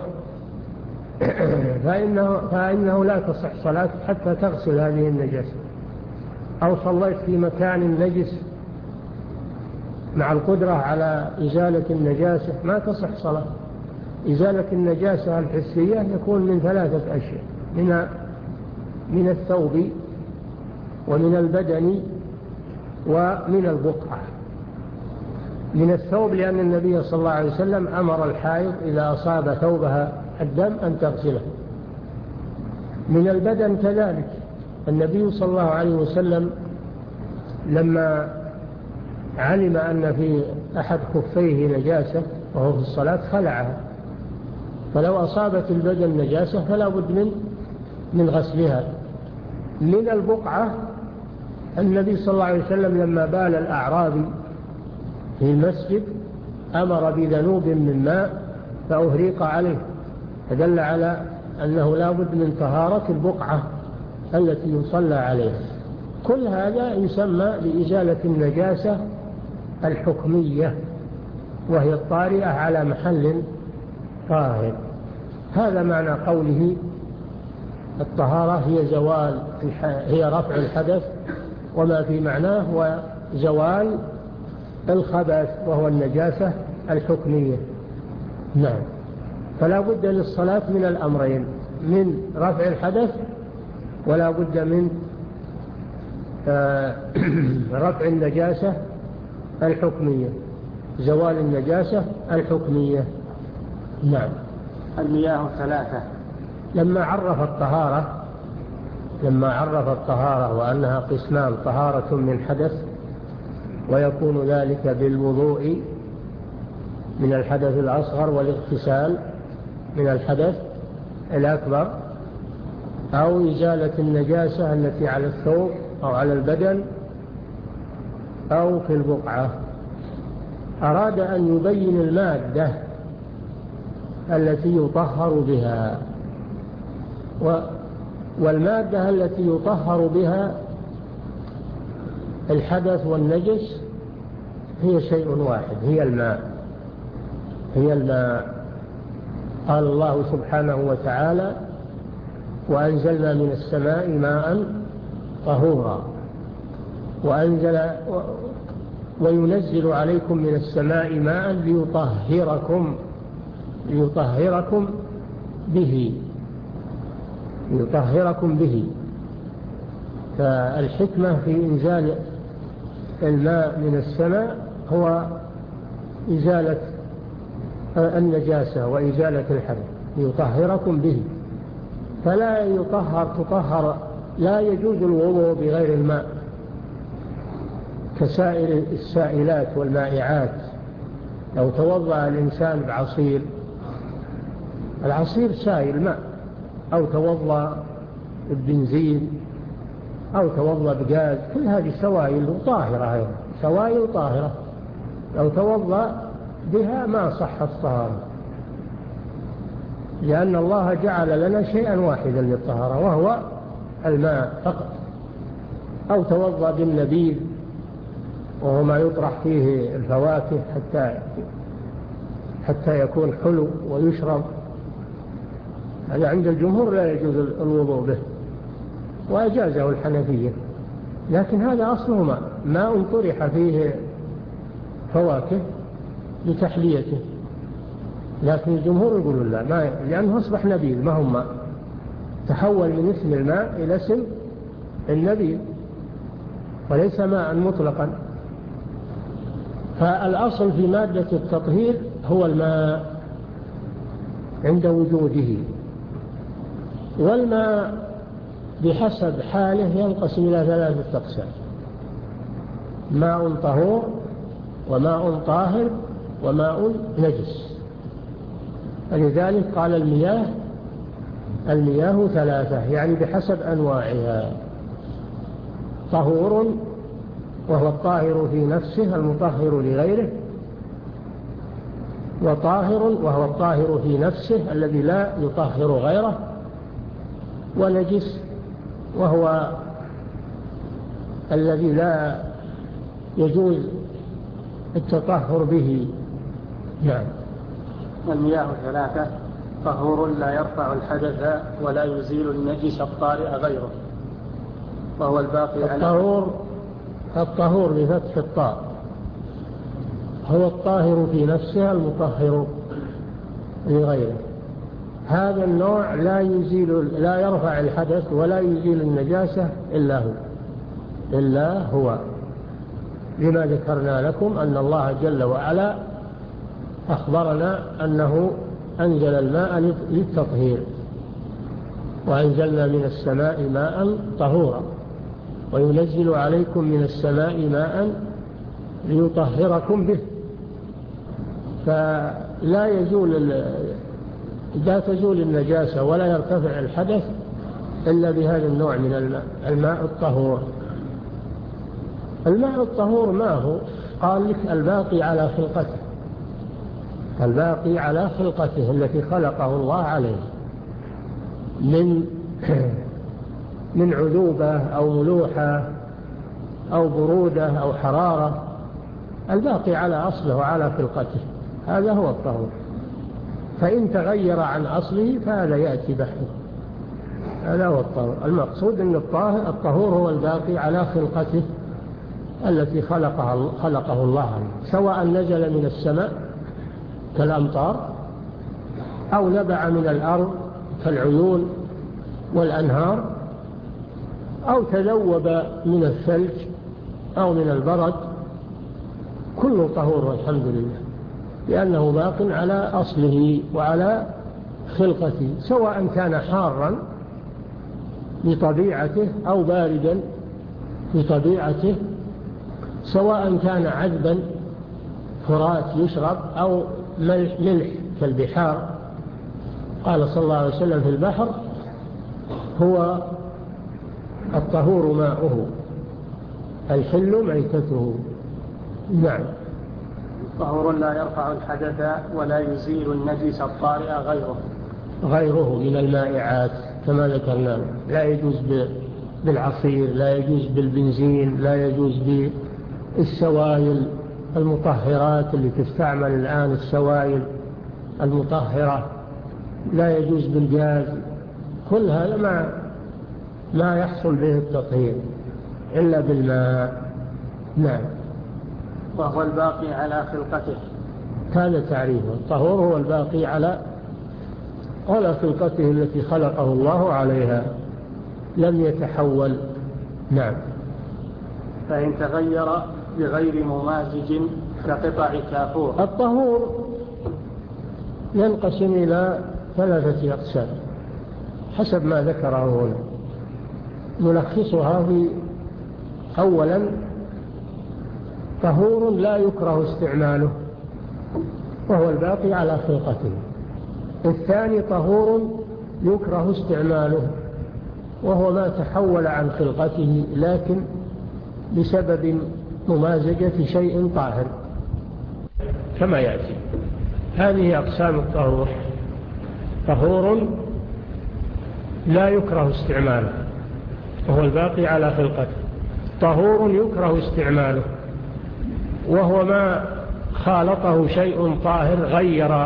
فإنه, فإنه لا تصح صلاة حتى تغسل هذه النجاسة. أو صليت في مكان نجس مع القدرة على إزالة النجاسة ما تصح صلاة. إزالة النجاسة الحسية يكون من ثلاثة أشياء: من من الثوب ومن البدن ومن البقعة. من الثوب لأن النبي صلى الله عليه وسلم أمر الحائض إذا أصاب ثوبها الدم أن تغسله. من البدن كذلك، النبي صلى الله عليه وسلم لما علم أن في أحد خفيه نجاسة وهو في الصلاة خلعها، فلو أصابت البدن نجاسة فلا بد من من غسلها. من البقعة، النبي صلى الله عليه وسلم لما بال الأعرابي في المسجد أمر بذنوب من ماء فأهريق عليه، فدل على أنه لا بد من طهارة البقعة التي يصلى عليها. كل هذا يسمى بإزالة النجاسة الحكمية، وهي الطارئة على محل طاهر. هذا معنى قوله الطهارة هي زوال هي رفع الحدث، وما في معناه هو زوال الخبث وهو النجاسة الحكمية. نعم. فلا بد للصلاة من الأمرين: من رفع الحدث، ولا بد من رفع النجاسة الحكمية، زوال النجاسة الحكمية. نعم. المياه ثلاثة. لما عرف الطهارة لما عرف الطهارة وأنها قسمان: طهارة من حدث، ويكون ذلك بالوضوء من الحدث الأصغر والاغتسال من الحدث الأكبر، أو إزالة النجاسة التي على الثوب أو على البدن أو في البقعة. أراد أن يبين المادة التي يطهر بها، والمادة التي يطهر بها الحدث والنجس هي شيء واحد، هي الماء هي الماء قال الله سبحانه وتعالى: وأنزلنا من السماء ماء طهورا، وأنزل وينزل عليكم من السماء ماء ليطهركم ليطهركم به ليطهركم به. فالحكمة في إنزال الماء من السماء هو إزالة النجاسة وإزالة الحدث، ليطهركم به. فلا يطهر تطهر لا يجوز الوضوء بغير الماء كسائر السائلات والمائعات. لو توضأ الإنسان بعصير، العصير سائل ماء، أو توضأ ببنزين، أو توضأ بغاز، كل هذه سوائل طاهرة، أيضا سوائل طاهرة. لو توضأ بها ما صح الطهارة، لأن الله جعل لنا شيئا واحدا للطهارة وهو الماء فقط. أو توضأ بالنبيذ، وهو ما يطرح فيه الفواكه حتى حتى يكون حلو ويشرب، هذا عند الجمهور لا يجوز الوضوء به، وأجازه الحنفية. لكن هذا أصله ماء ماء طرح فيه فواكه لتحليته. لكن الجمهور يقولون لا، ما لأنه أصبح نبيذ، ما هو ماء، تحول من اسم الماء إلى اسم النبيذ وليس ماء مطلقا. فالأصل في مادة التطهير هو الماء عند وجوده، والماء بحسب حاله ينقسم إلى ثلاثة أقسام: ماء طهور، وماء طاهر، وماء نجس. ولذلك قال المياه المياه ثلاثة، يعني بحسب أنواعها: طهور وهو الطاهر في نفسه المطهر لغيره، وطاهر وهو الطاهر في نفسه الذي لا يطهر غيره، ونجس وهو الذي لا يجوز التطهر به. نعم. المياه ثلاثة: طهور لا يرفع الحدث ولا يزيل النجس الطارئ غيره، وهو الباقي على الطهور الطهور بفتح الطاء هو الطاهر في نفسه المطهر لغيره. هذا النوع لا يزيل لا يرفع الحدث ولا يزيل النجاسة إلا هو إلا هو لما ذكرنا لكم أن الله جل وعلا أخبرنا أنه أنزل الماء للتطهير، وأنزلنا من السماء ماء طهورا وينزل عليكم من السماء ماء ليطهركم به. فلا يزول لا تزول النجاسة ولا يرتفع الحدث إلا بهذا النوع من الماء، الماء الطهور. الماء الطهور ما هو؟ قال لك الباقي على خلقته، الباقي على خلقته التي خلقه الله عليه من من عذوبة أو ملوحة أو برودة أو حرارة، الباقي على أصله وعلى خلقته، هذا هو الطهور. فإن تغير عن أصله فهذا يأتي بحثه، هذا هو الطهور. المقصود أن الطهور هو الباقي على خلقته التي خلقها خلقه الله عليه، سواء نزل من السماء كالأمطار أو نبع من الأرض كالعيون والأنهار، أو تذوب من الثلج أو من البرد، كله طهور والحمد لله، لأنه باق على أصله وعلى خلقته، سواء كان حارا بطبيعته أو باردا بطبيعته، سواء كان عذبا فرات يشرب أو ملح, ملح كالبحار. قال صلى الله عليه وسلم في البحر هو الطهور ماؤه الحل ميتته. نعم. طهور لا يرفع الحدث ولا يزيل النجس الطارئ غيره غيره من المائعات كما ذكرنا، لا يجوز بالعصير، لا يجوز بالبنزين، لا يجوز بالسوائل المطهرات اللي تستعمل الآن، السوائل المطهرة، لا يجوز بالجاز، كل هذا ما ما يحصل به التطهير إلا بالماء. نعم. وهو الباقي على خلقته، هذا تعريفه. الطهور هو الباقي على على خلقته التي خلقه الله عليها، لم يتحول. نعم. فإن تغير بغير ممازج كقطع كافور. الطهور ينقسم إلى ثلاثة أقسام حسب ما ذكره هنا، نلخصها في: أولا طهور لا يكره استعماله وهو الباقي على خلقته. الثاني طهور يكره استعماله وهو ما تحول عن خلقته لكن بسبب ممازجة شيء طاهر كما يأتي. هذه أقسام الطهور: طهور لا يكره استعماله وهو الباقي على خلقته، طهور يكره استعماله وهو ما خالطه شيء طاهر غير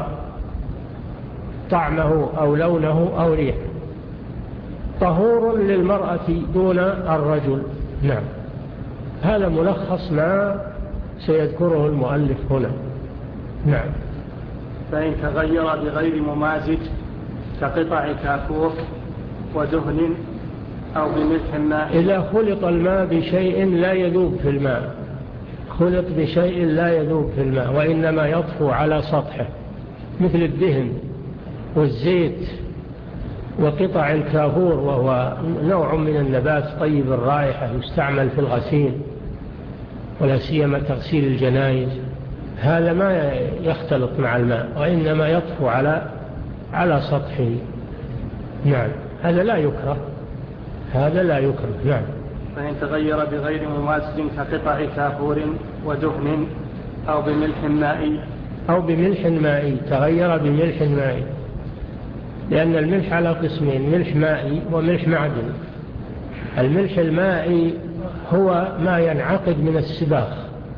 طعمه أو لونه أو ريحه، طهور للمرأة دون الرجل. نعم. هذا ملخص ما سيذكره المؤلف هنا. نعم. فإن تغير بغير ممازج كقطع كافور ودهن أو بملح الماء. إذا خلط الماء بشيء لا يذوب في الماء، خلط بشيء لا يذوب في الماء وإنما يطفو على سطحه، مثل الدهن والزيت وقطع الكافور، وهو نوع من النبات طيب الرائحة يستعمل في الغسيل ولا سيما تغسيل الجنائز، هذا ما يختلط مع الماء وإنما يطفو على على سطحه. نعم. هذا لا يكره، هذا لا يكره. نعم. فإن تغير بغير ممازج كقطع كافور ودهن أو بملح ماء. أو بملح مائي، تغير بملح مائي، لأن الملح على قسمين: ملح مائي وملح معدن. الملح المائي هو ما ينعقد من السباخ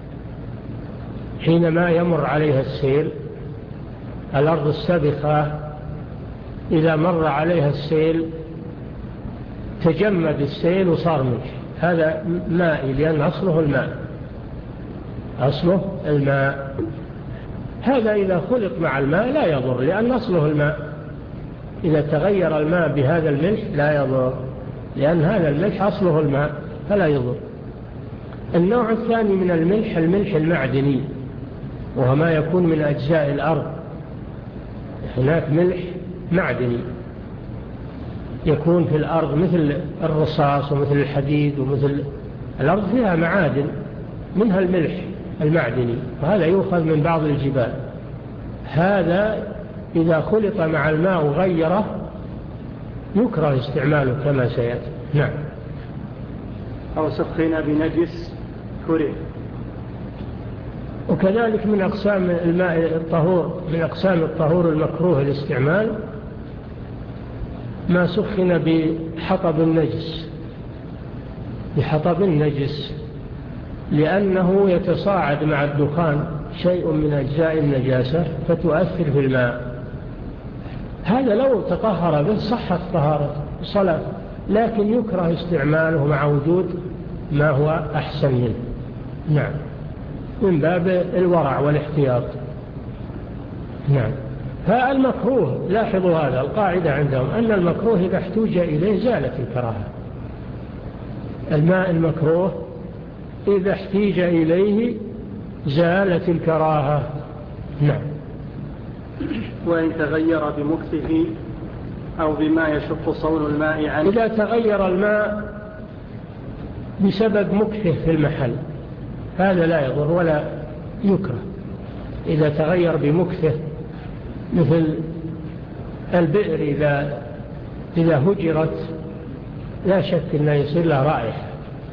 حينما يمر عليها السيل. الأرض السابخة إذا مر عليها السيل تجمد السيل وصار ملح، هذا مائي لأن أصله الماء، أصله الماء. هذا إذا خلط مع الماء لا يضر لأن أصله الماء. إذا تغير الماء بهذا الملح لا يضر لأن هذا الملح أصله الماء فلا يضر. النوع الثاني من الملح الملح المعدني، وهو ما يكون من أجزاء الأرض. هناك ملح معدني يكون في الأرض مثل الرصاص ومثل الحديد، ومثل الأرض فيها معادن منها الملح المعدني، وهذا يؤخذ من بعض الجبال. هذا إذا خلط مع الماء وغيره يكره استعماله كما سيأتي. نعم. أو سخن بنجس كره. وكذلك من أقسام الماء الطهور، من أقسام الطهور المكروه الاستعمال ما سخن بحطب النجس، بحطب النجس لأنه يتصاعد مع الدخان شيء من أجزاء النجاسة فتؤثر في الماء. هذا لو تطهر به صحت طهارة الصلاة، لكن يكره استعماله مع وجود ما هو أحسن منه. نعم، من باب الورع والاحتياط. نعم. فالمكروه، لاحظوا هذا القاعدة عندهم أن المكروه إذا احتوج إليه زالت الكراهة. الماء المكروه إذا احتيج إليه زالت الكراهة. نعم. وإن تغير بمكثه أو بما يشق صون الماء عنه. إذا تغير الماء بسبب مكثه في المحل هذا لا يضر ولا يكره. إذا تغير بمكثه مثل البئر إذا, إذا هجرت لا شك أنه يصير لها رائحة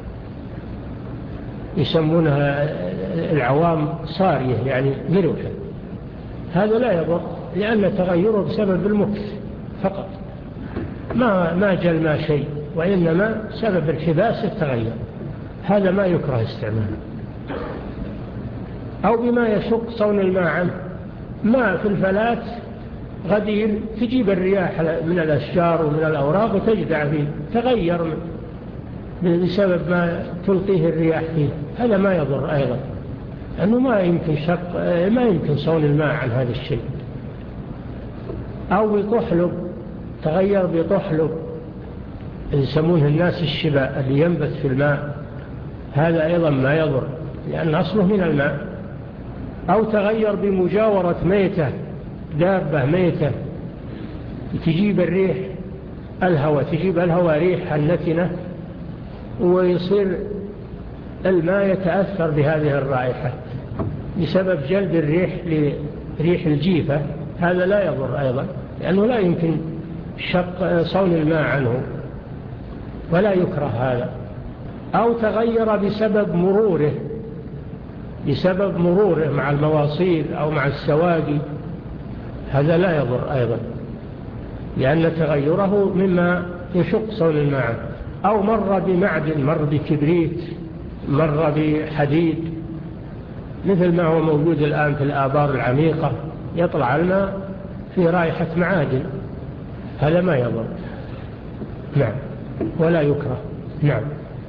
يسمونها العوام صارية يعني ملوحة، هذا لا يضر لأن تغيره بسبب المكث فقط، ما ما جل ما شيء، وإنما سبب الحباس التغير، هذا ما يكره استعماله. أو بما يشق صون الماء عنه، ماء في الفلات غدير تجيب الرياح من الأشجار ومن الأوراق وتجدع فيه، تغير بسبب ما تلقيه الرياح فيه، هذا ما يضر أيضا، لأنه ما يمكن شق ما يمكن صون الماء عن هذا الشيء. أو بطحلب، تغير بطحلب يسمونه الناس الشباء اللي ينبت في الماء، هذا أيضا ما يضر لأن أصله من الماء. أو تغير بمجاورة ميتة، دابة ميتة تجيب الريح الهواء، تجيب الهواء ريح النتنة ويصير الماء يتأثر بهذه الرائحة بسبب جلب الريح لريح الجيفة، هذا لا يضر أيضا لأنه لا يمكن شق صون الماء عنه ولا يكره هذا. أو تغير بسبب مروره، بسبب مروره مع المواصيل أو مع السواقي، هذا لا يضر أيضا لأن تغيره مما يشق صون الماء. أو مر بمعدن، مر بكبريت، مر بحديد، مثل ما هو موجود الآن في الآبار العميقة، يطلع الماء في رائحة معادن، هذا ما يضر. نعم، ولا يكره. نعم.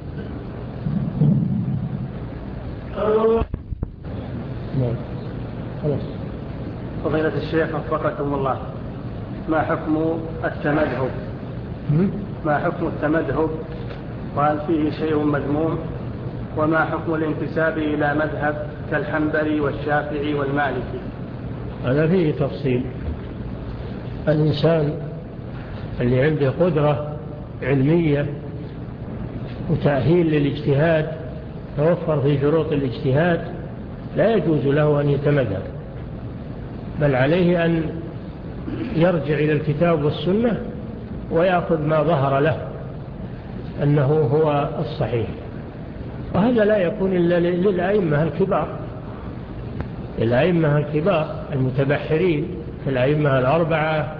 نعم. خلاص. فضيلة الشيخ وفقكم الله، ما حكم التمذهب؟ ما حكم التمذهب؟ وهل فيه شيء مذموم؟ وما حكم الانتساب إلى مذهب كالحنبلي والشافعي والمالكي؟ هذا فيه تفصيل. الإنسان اللي عنده قدرة علمية وتأهيل للاجتهاد، توفر في شروط الاجتهاد، لا يجوز له أن يتمذهب، بل عليه أن يرجع إلى الكتاب والسنة ويأخذ ما ظهر له أنه هو الصحيح. وهذا لا يكون إلا للأئمة الكبار، الأئمة الكبار المتبحرين الأئمة الأربعة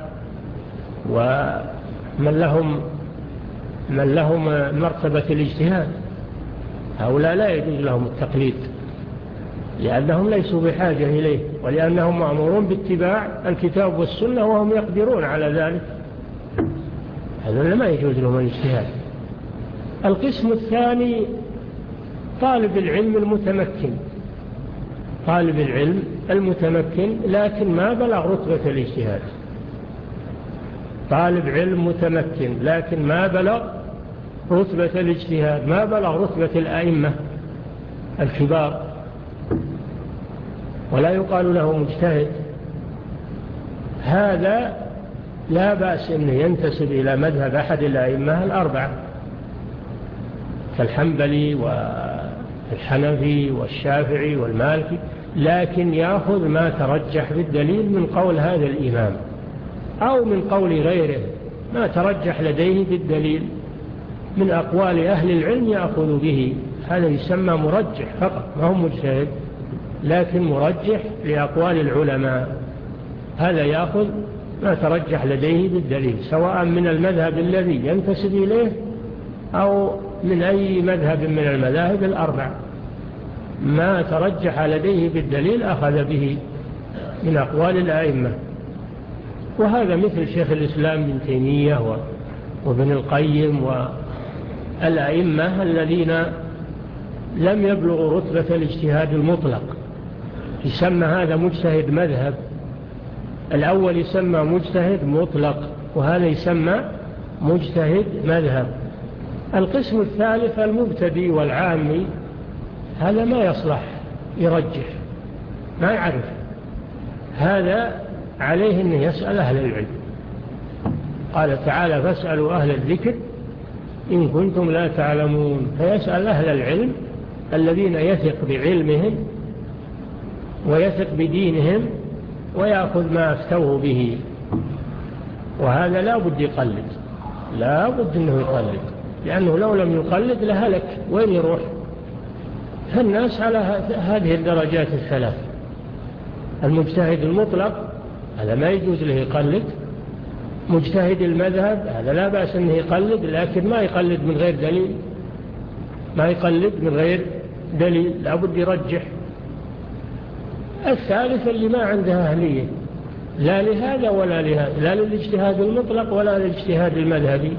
ومن لهم من لهم مرتبة الاجتهاد، هؤلاء لا يجوز لهم التقليد لأنهم ليسوا بحاجة إليه، ولأنهم مأمورون باتباع الكتاب والسنة وهم يقدرون على ذلك. هذا ما يجوز لهم الاجتهاد. القسم الثاني طالب العلم المتمكن، طالب العلم المتمكن لكن ما بلغ رتبة الاجتهاد، طالب علم متمكن لكن ما بلغ رتبة الاجتهاد، ما بلغ رتبة الأئمة الكبار، ولا يقال له مجتهد. هذا لا بأس أنه ينتسب إلى مذهب أحد الأئمة الأربعة كالحنبلي والحنفي والشافعي والمالكي، لكن يأخذ ما ترجح بالدليل من قول هذا الإمام أو من قول غيره، ما ترجح لديه بالدليل من أقوال أهل العلم يأخذ به. هذا يسمى مرجح فقط، ما هو مجتهد لكن مرجح لأقوال العلماء. هذا يأخذ ما ترجح لديه بالدليل سواء من المذهب الذي ينتسب إليه أو من أي مذهب من المذاهب الأربع، ما ترجح لديه بالدليل أخذ به من أقوال الأئمة. وهذا مثل شيخ الإسلام ابن تيمية وابن القيم والأئمة الذين لم يبلغوا رتبة الاجتهاد المطلق، يسمى هذا مجتهد مذهب. الأول يسمى مجتهد مطلق وهذا يسمى مجتهد مذهب. القسم الثالث المبتدئ والعامي، هذا ما يصلح يرجح، ما يعرف، هذا عليه أن يسأل أهل العلم. قال تعالى فاسألوا أهل الذكر إن كنتم لا تعلمون، فيسأل أهل العلم الذين يثق بعلمهم ويثق بدينهم ويأخذ ما افتوه به. وهذا لا بد يقلد، لا بد أنه يقلد، لأنه لو لم يقلد لهلك، وين يروح؟ فالناس على هذه الدرجات الثلاث. المجتهد المطلق هذا ما يجوز له يقلد، مجتهد المذهب هذا لا بأس أنه يقلد لكن ما يقلد من غير دليل، ما يقلد من غير دليل، لا بد يرجح. الثالث اللي ما عنده أهلية لا لهذا ولا لهذا، لا للاجتهاد المطلق ولا للاجتهاد المذهبي،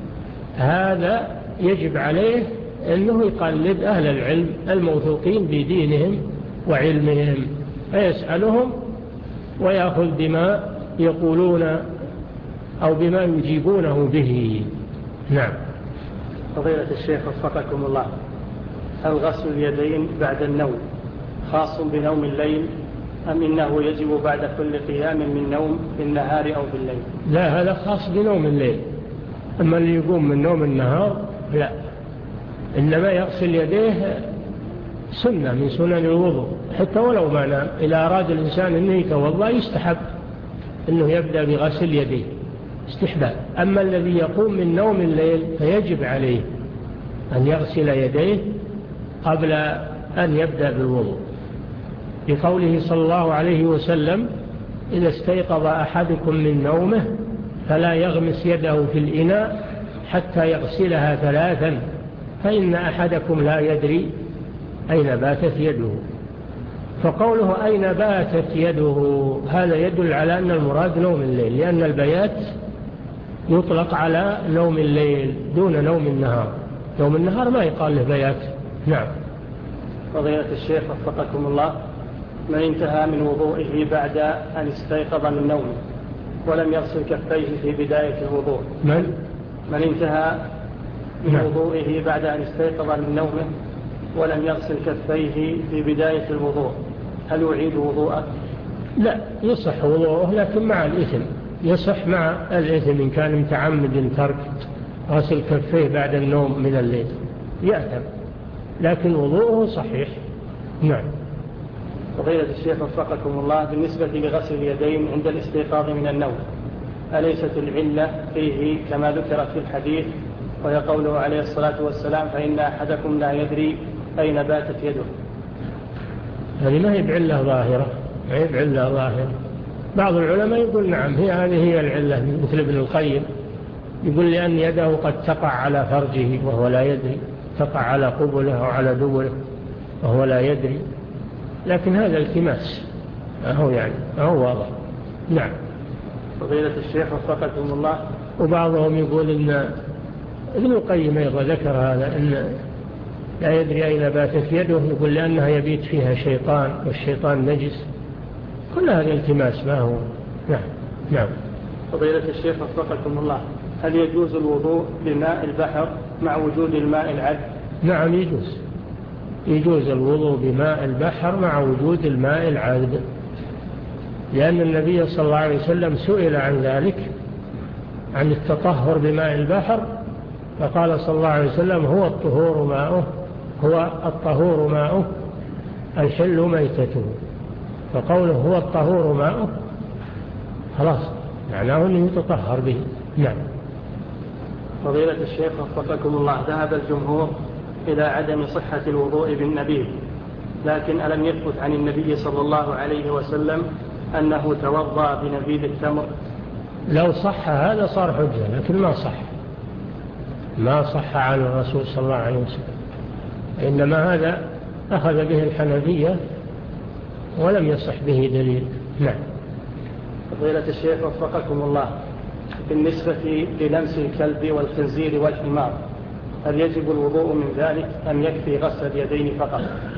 هذا يجب عليه أنه يقلد أهل العلم الموثوقين بدينهم وعلمهم، فيسألهم ويأخذ بما يقولون أو بما يجيبونه به. نعم. فضيلة الشيخ وفقكم الله، هل غسل اليدين بعد النوم خاص بنوم الليل أم إنه يجب بعد كل قيام من نوم في النهار أو في الليل؟ لا، هذا خاص بنوم الليل، أما اللي يقوم من نوم النهار لا، إنما يغسل يديه سنة من سنن الوضوء حتى ولو ما نام. إذا أراد الإنسان أنه يتوضأ يستحب أنه يبدأ بغسل يديه استحباب. أما الذي يقوم من نوم الليل فيجب عليه أن يغسل يديه قبل أن يبدأ بالوضوء، لقوله صلى الله عليه وسلم إذا استيقظ أحدكم من نومه فلا يغمس يده في الإناء حتى يغسلها ثلاثا فإن أحدكم لا يدري أين باتت يده. فقوله أين باتت يده هذا يدل على أن المراد نوم الليل، لأن البيات يطلق على نوم الليل دون نوم النهار، نوم النهار ما يقال له بيات. نعم. فضيلة الشيخ وفقكم الله، من انتهى من وضوئه بعد أن استيقظ من نومه ولم يغسل كفيه في بداية الوضوء، من؟ من انتهى من نعم. وضوئه بعد أن استيقظ من نومه ولم يغسل كفيه في بداية الوضوء، هل يعيد وضوءه؟ لا، يصح وضوءه لكن مع الإثم، يصح مع الإثم إن كان متعمد ترك غسل كفيه بعد النوم من الليل يأثم، لكن وضوءه صحيح. نعم. فضيلة الشيخ وفقكم الله، بالنسبة لغسل اليدين عند الاستيقاظ من النوم أليست العلة فيه كما ذكر في الحديث وهي قوله عليه الصلاة والسلام فإن أحدكم لا يدري أين باتت يده؟ هذه ما هي بعلة ظاهرة، ما هي بعلة ظاهرة. بعض العلماء يقول نعم هي هذه هي العلة، مثل ابن القيم يقول لأن يده قد تقع على فرجه وهو لا يدري، تقع على قبله أو على دبره وهو لا يدري، لكن هذا التماس هو يعني هو واضح. نعم. فضيلة الشيخ وفقكم الله. وبعضهم يقول إن ابن القيم أيضا ذكر هذا، إن لا يدري أين باتت يده، يقول لأنها يبيت فيها شيطان والشيطان نجس. كل هذا التماس ما هو. نعم. نعم. فضيلة الشيخ وفقكم الله، هل يجوز الوضوء بماء البحر مع وجود الماء العذب؟ نعم يجوز، يجوز الوضوء بماء البحر مع وجود الماء العذب، لأن النبي صلى الله عليه وسلم سئل عن ذلك، عن التطهر بماء البحر، فقال صلى الله عليه وسلم هو الطهور ماؤه هو الطهور ماؤه الحل ميتته. فقوله هو الطهور ماؤه خلاص معناه أنه يتطهر به. نعم. فضيلة الشيخ وفقكم الله، ذهب الجمهور إلى عدم صحة الوضوء بالنبيذ، لكن ألم يثبت عن النبي صلى الله عليه وسلم أنه توضأ بنبيذ التمر؟ لو صح هذا صار حجة، لكن ما صح ما صح عن الرسول صلى الله عليه وسلم، إنما هذا أخذ به الحنفية ولم يصح به دليل. نعم. فضيلة الشيخ وفقكم الله، بالنسبة للمس الكلب والخنزير والحمار، هل يجب الوضوء من ذلك أم يكفي غسل اليدين فقط؟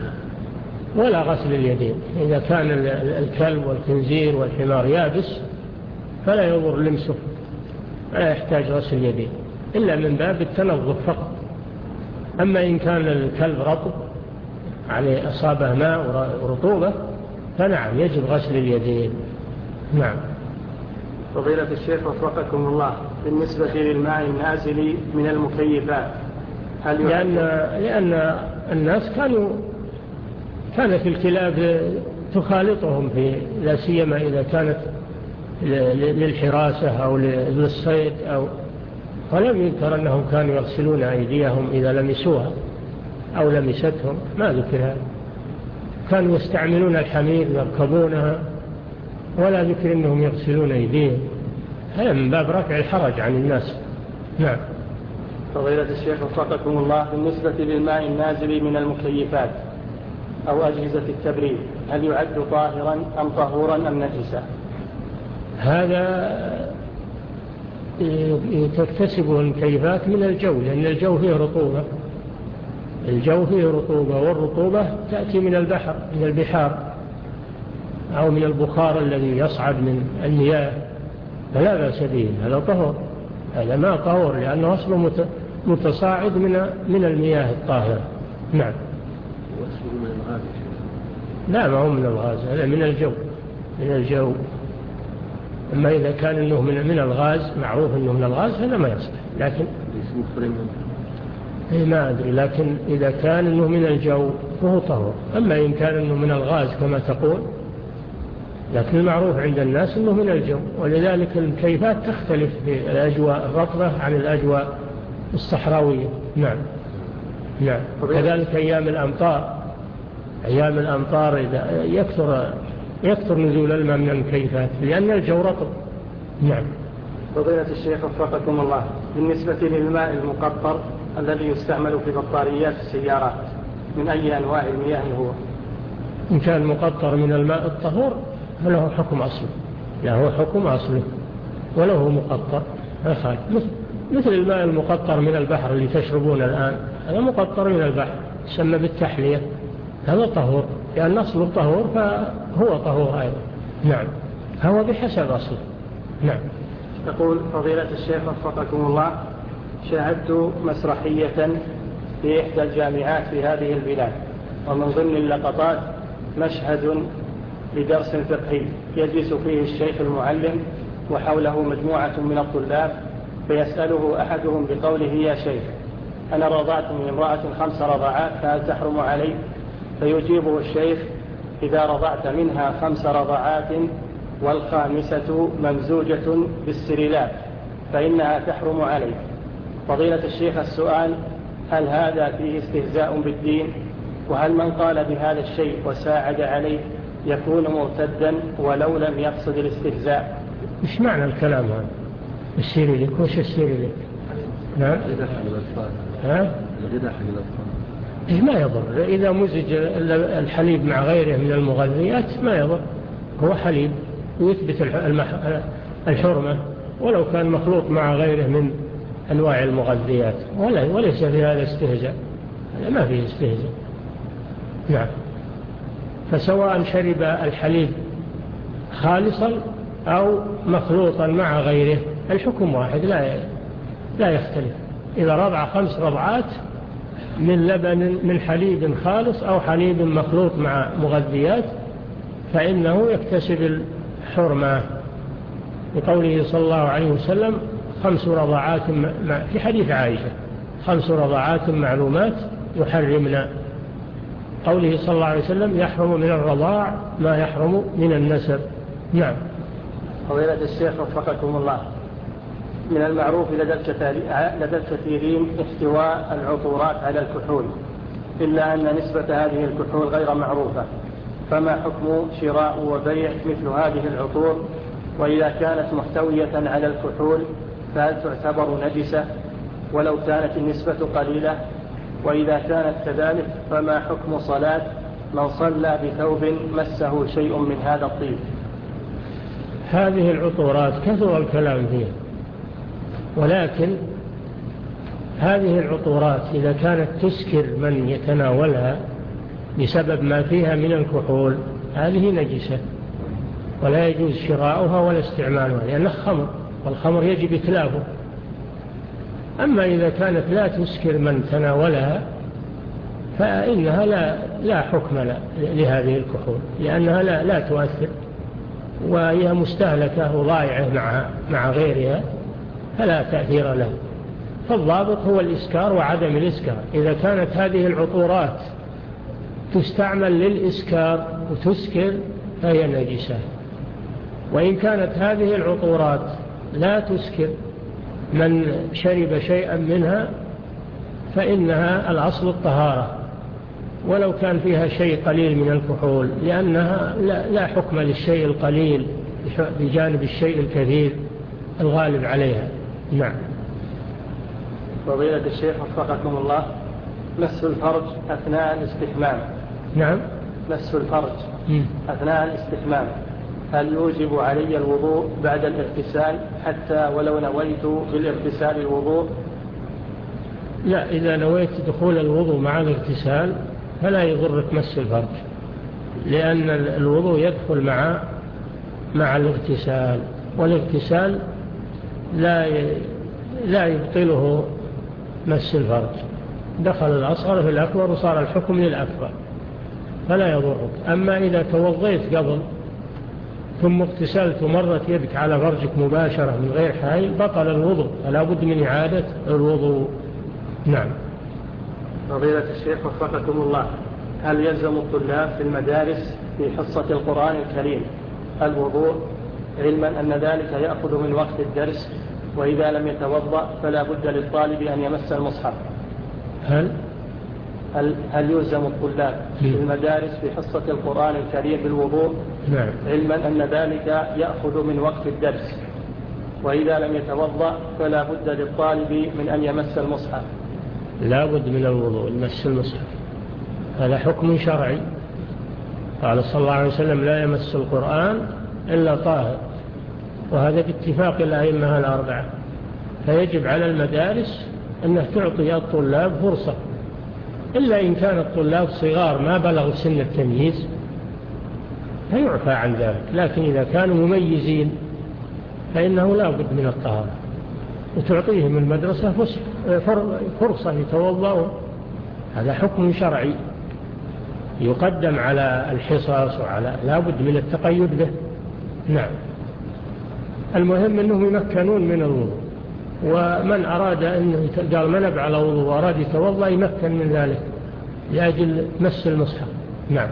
ولا غسل اليدين، إذا كان الكلب والخنزير والحمار يابس فلا يضر لمسه، لا يحتاج غسل اليدين إلا من باب التنظف فقط. أما إن كان الكلب رطب عليه أصابه ماء ورطوبة فنعم يجب غسل اليدين. نعم. فضيلة الشيخ وفقكم الله، بالنسبة للماء النازل من المكيفات، هل لأن, لأن الناس كانوا كانت الكلاب تخالطهم في لا سيما إذا كانت للحراسة أو للصيد أو، ولم يذكر أنهم كانوا يغسلون أيديهم إذا لمسوها أو لمستهم، ما ذكر هذا. كانوا يستعملون الحمير يركبونها ولا ذكر أنهم يغسلون أيديهم، هذا من باب رفع الحرج عن الناس. نعم. فضيلة الشيخ وفقكم الله، بالنسبة للماء النازل من المكيفات أو أجهزة التبريد، هل يعد طاهرا أم طهورا أم نجسا؟ هذا تكتسبه المكيفات من الجو، لأن الجو فيه رطوبة، الجو فيه رطوبة، والرطوبة تأتي من البحر من البحار أو من البخار الذي يصعد من المياه، فلا بأس به، هذا طهور، هذا ما طهور لأنه أصله متصاعد من من المياه الطاهرة. نعم. لا ما هو من الغاز، هذا من الجو من الجو. أما إذا كان إنه من من الغاز، معروف إنه من الغاز، هذا ما يصلح، لكن ما أدري، لكن إذا كان إنه من الجو فهو طهور. أما إن كان إنه من الغاز كما تقول، لكن المعروف عند الناس إنه من الجو، ولذلك الكيفات تختلف في الأجواء الرطبة عن الأجواء الصحراوية. نعم. نعم. كذلك أيام الأمطار، أيام الأمطار إذا يكثر يكثر نزول الماء من المكيفات لأن الجو رطب. نعم. فضيلة الشيخ وفقكم الله، بالنسبة للماء المقطر الذي يستعمل في بطاريات السيارات، من أي أنواع المياه هو؟ إن كان مقطر من الماء الطهور فله حكم أصله، له حكم أصله وله مقطر فخالف، مثل الماء المقطر من البحر اللي تشربون الآن، هذا مقطر من البحر يسمى بالتحلية، هذا طهور لأن أصله طهور فهو طهور أيضا. نعم. هو بحسب أصله. نعم. يقول فضيلة الشيخ وفقكم الله، شاهدت مسرحية في إحدى الجامعات في هذه البلاد، ومن ضمن اللقطات مشهد لدرس فقهي يجلس فيه الشيخ المعلم وحوله مجموعة من الطلاب، فيسأله أحدهم بقوله يا شيخ أنا رضعت من امرأة خمس رضعات فهل تحرم علي؟ فيجيبه الشيخ إذا رضعت منها خمس رضعات والخامسة ممزوجة بالسريلات فإنها تحرم عليك. فضيلة الشيخ السؤال، هل هذا فيه استهزاء بالدين؟ وهل من قال بهذا الشيء وساعد عليه يكون مرتدا ولو لم يقصد الاستهزاء؟ مش معنى الكلام هذا السريلك؟ وش السريلك؟ نعم. ها؟ إيه ما يضر إذا مزج الحليب مع غيره من المغذيات ما يضر، هو حليب ويثبت الحرمة ولو كان مخلوط مع غيره من أنواع المغذيات، وليس في هذا استهزاء، ما فيه استهزاء. نعم. فسواء شرب الحليب خالصا أو مخلوطا مع غيره الحكم واحد لا لا يختلف. إذا رضع خمس رضعات من لبن من حليب خالص أو حليب مخلوط مع مغذيات فإنه يكتسب الحرمة، بقوله صلى الله عليه وسلم خمس رضعات في حديث عائشة خمس رضعات معلومات يحرمنا، قوله صلى الله عليه وسلم يحرم من الرضاع ما يحرم من النسب. نعم. فضيلة الشيخ وفقكم الله، من المعروف لدى الكثيرين احتواء العطورات على الكحول، إلا أن نسبة هذه الكحول غير معروفة، فما حكم شراء وبيع مثل هذه العطور؟ وإذا كانت محتوية على الكحول فهل تعتبر نجسة ولو كانت النسبة قليلة؟ وإذا كانت كذلك فما حكم صلاة من صلى بثوب مسه شيء من هذا الطيب؟ هذه العطورات كثر الكلام فيها، ولكن هذه العطورات إذا كانت تسكر من يتناولها بسبب ما فيها من الكحول هذه نجسة ولا يجوز شراؤها ولا استعمالها، لأنها خمر والخمر يجب إتلافه. أما إذا كانت لا تسكر من تناولها فإنها لا, لا حكم لهذه الكحول، لأنها لا, لا تؤثر وهي مستهلكة وضائعة مع, مع غيرها فلا تأثير له. فالضابط هو الإسكار وعدم الإسكار. إذا كانت هذه العطورات تستعمل للإسكار وتسكر فهي نجسة، وإن كانت هذه العطورات لا تسكر من شرب شيئا منها فإنها الأصل الطهارة ولو كان فيها شيء قليل من الكحول، لأنها لا, لا حكم للشيء القليل بجانب الشيء الكثير الغالب عليها. نعم. فضيلة الشيخ وفقكم الله، مس الفرج أثناء الاستحمام. نعم. مس الفرج م. أثناء الاستحمام هل يوجب علي الوضوء بعد الاغتسال حتى ولو نويت بالاغتسال الوضوء؟ لا، إذا نويت دخول الوضوء مع الاغتسال فلا يضرك مس الفرج، لأن الوضوء يدخل مع مع الاغتسال، والاغتسال لا لا يبطله مس الفرج. دخل الأصغر في الأكبر وصار الحكم للأكبر فلا يضرك. أما إذا توضيت قبل ثم اغتسلت ومرت يدك على فرجك مباشرة من غير حائل بطل الوضوء، فلا بد من إعادة الوضوء. نعم. فضيلة الشيخ وفقكم الله، هل يلزم الطلاب في المدارس في حصة القرآن الكريم الوضوء، علما أن ذلك يأخذ من وقت الدرس، وإذا لم يتوضأ فلا بد للطالب أن يمس المصحف؟ هل هل, هل يلزم الطلاب في المدارس في حصة القرآن الكريم بالوضوء؟ نعم. علما أن ذلك يأخذ من وقت الدرس، وإذا لم يتوضأ فلا بد للطالب من أن يمس المصحف؟ لا بد من الوضوء يمس المصحف، هذا حكم شرعي. قال صلى الله عليه وسلم لا يمس القرآن إلا طاهر، وهذا باتفاق الأئمة الأربعة. فيجب على المدارس أنها تعطي الطلاب فرصة، إلا إن كان الطلاب صغار ما بلغوا سن التمييز فيعفى عن ذلك، لكن إذا كانوا مميزين فإنه لا بد من الطهارة، وتعطيهم المدرسة فرصة يتوضأوا. هذا حكم شرعي يقدم على الحصص، وعلى لا بد من التقيد به. نعم. المهم أنهم يمكنون من الوضوء، ومن أراد أنه قال منب على وضوء وأراد يتوضأ يمكن من ذلك لأجل مس المصحف. نعم.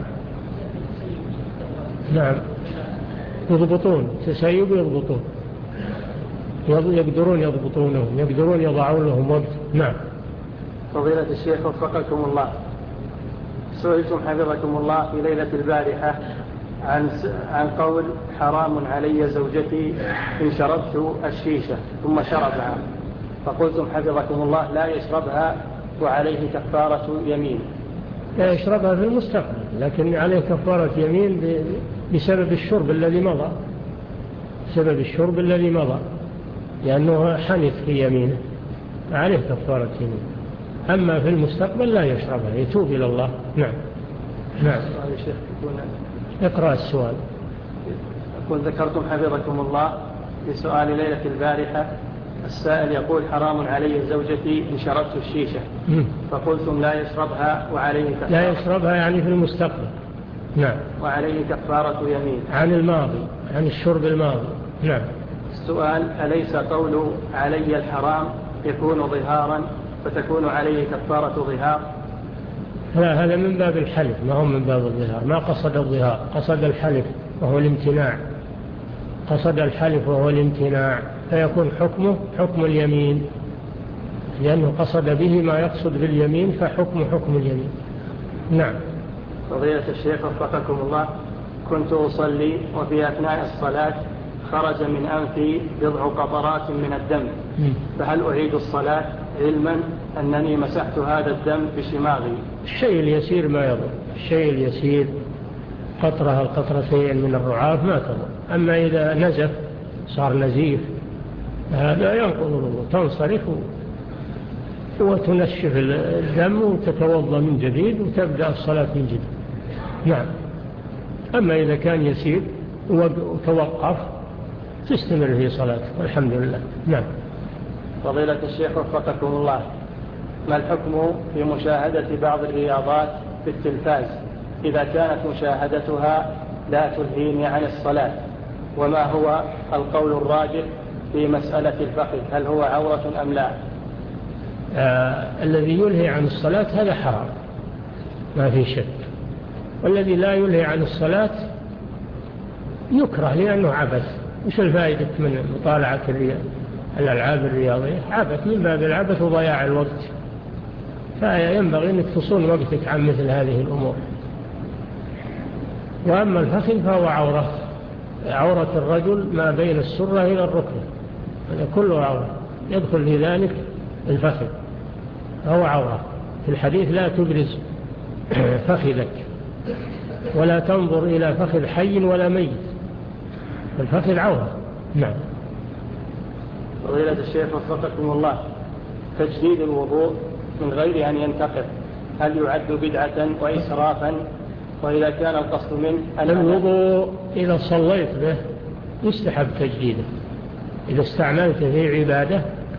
نعم. يضبطون تسيب يضبطون، يقدرون يضبطونه، يقدرون يضعون لهم وقت. نعم. فضيلة الشيخ وفقكم الله، سئلتم حفظكم الله في ليلة البارحة عن عن قول حرام علي زوجتي إن شربت الشيشة ثم شربها، فقلتم حفظكم الله لا يشربها وعليه كفارة يمين. لا يشربها في المستقبل، لكن عليه كفارة يمين بسبب الشرب الذي مضى، بسبب الشرب الذي مضى، لأنه حنث في يمينه، عليه كفارة يمين. أما في المستقبل لا يشربها، يتوب إلى الله. نعم. نعم. اقرأ السؤال. يقول ذكرتم حفظكم الله في سؤال ليلة البارحة، السائل يقول حرام علي زوجتي إن شربت الشيشة، فقلتم لا يشربها وعليه كفارة. لا يشربها يعني في المستقبل. نعم. وعليه كفارة يمين. عن الماضي، عن الشرب الماضي. نعم. السؤال أليس قول علي الحرام يكون ظهارا فتكون عليه كفارة ظهار؟ لا، هذا من باب الحلف، ما هو من باب الظهار. ما قصد الظهار، قصد الحلف وهو الامتناع، قصد الحلف وهو الامتناع، فيكون حكمه حكم اليمين، لأنه قصد به ما يقصد باليمين، فحكم حكم اليمين. نعم. فضيلة الشيخ وفقكم الله، كنت أصلي وفي أثناء الصلاة خرج من أنفي بضع قطرات من الدم، فهل أعيد الصلاة علما أنني مسحت هذا الدم بشماغي؟ الشيء اليسير ما يضر، الشيء اليسير قطرة القطرتين من الرعاف ما تضر. أما إذا نزف صار نزيف هذا ينقض الوضوء، تنصرف وتنشف الدم وتتوضأ من جديد وتبدأ الصلاة من جديد. نعم. أما إذا كان يسير وتوقف تستمر في صلاته والحمد لله. نعم. فضيلة الشيخ وفقكم الله، ما الحكم في مشاهدة بعض الرياضات في التلفاز إذا كانت مشاهدتها لا تلهيني عن الصلاة؟ وما هو القول الراجح في مسألة الفخذ، هل هو عورة أم لا؟ آه الذي يلهي عن الصلاة هذا حرام ما في شك، والذي لا يلهي عن الصلاة يكره لأنه عبث. وش الفائدة من مطالعة الألعاب الرياضية؟ عبث، من باب العبث وضياع الوقت، فينبغي أنك تصون وقتك عن مثل هذه الأمور. وأما الفخذ فهو عورة، عورة الرجل ما بين السرة إلى الركبة، هذا كله عورة، يدخل في ذلك الفخذ، فهو عورة. في الحديث لا تبرز فخذك ولا تنظر إلى فخذ حي ولا ميت، الفخذ عورة. نعم. فضيلة الشيخ وفقكم الله، تجديد الوضوء من غير أن ينتقض هل يعد بدعة وإسرافا؟ وإذا كان القصد منه الوضوء إذا صليت به يستحب تجديده، إذا استعملت في عبادة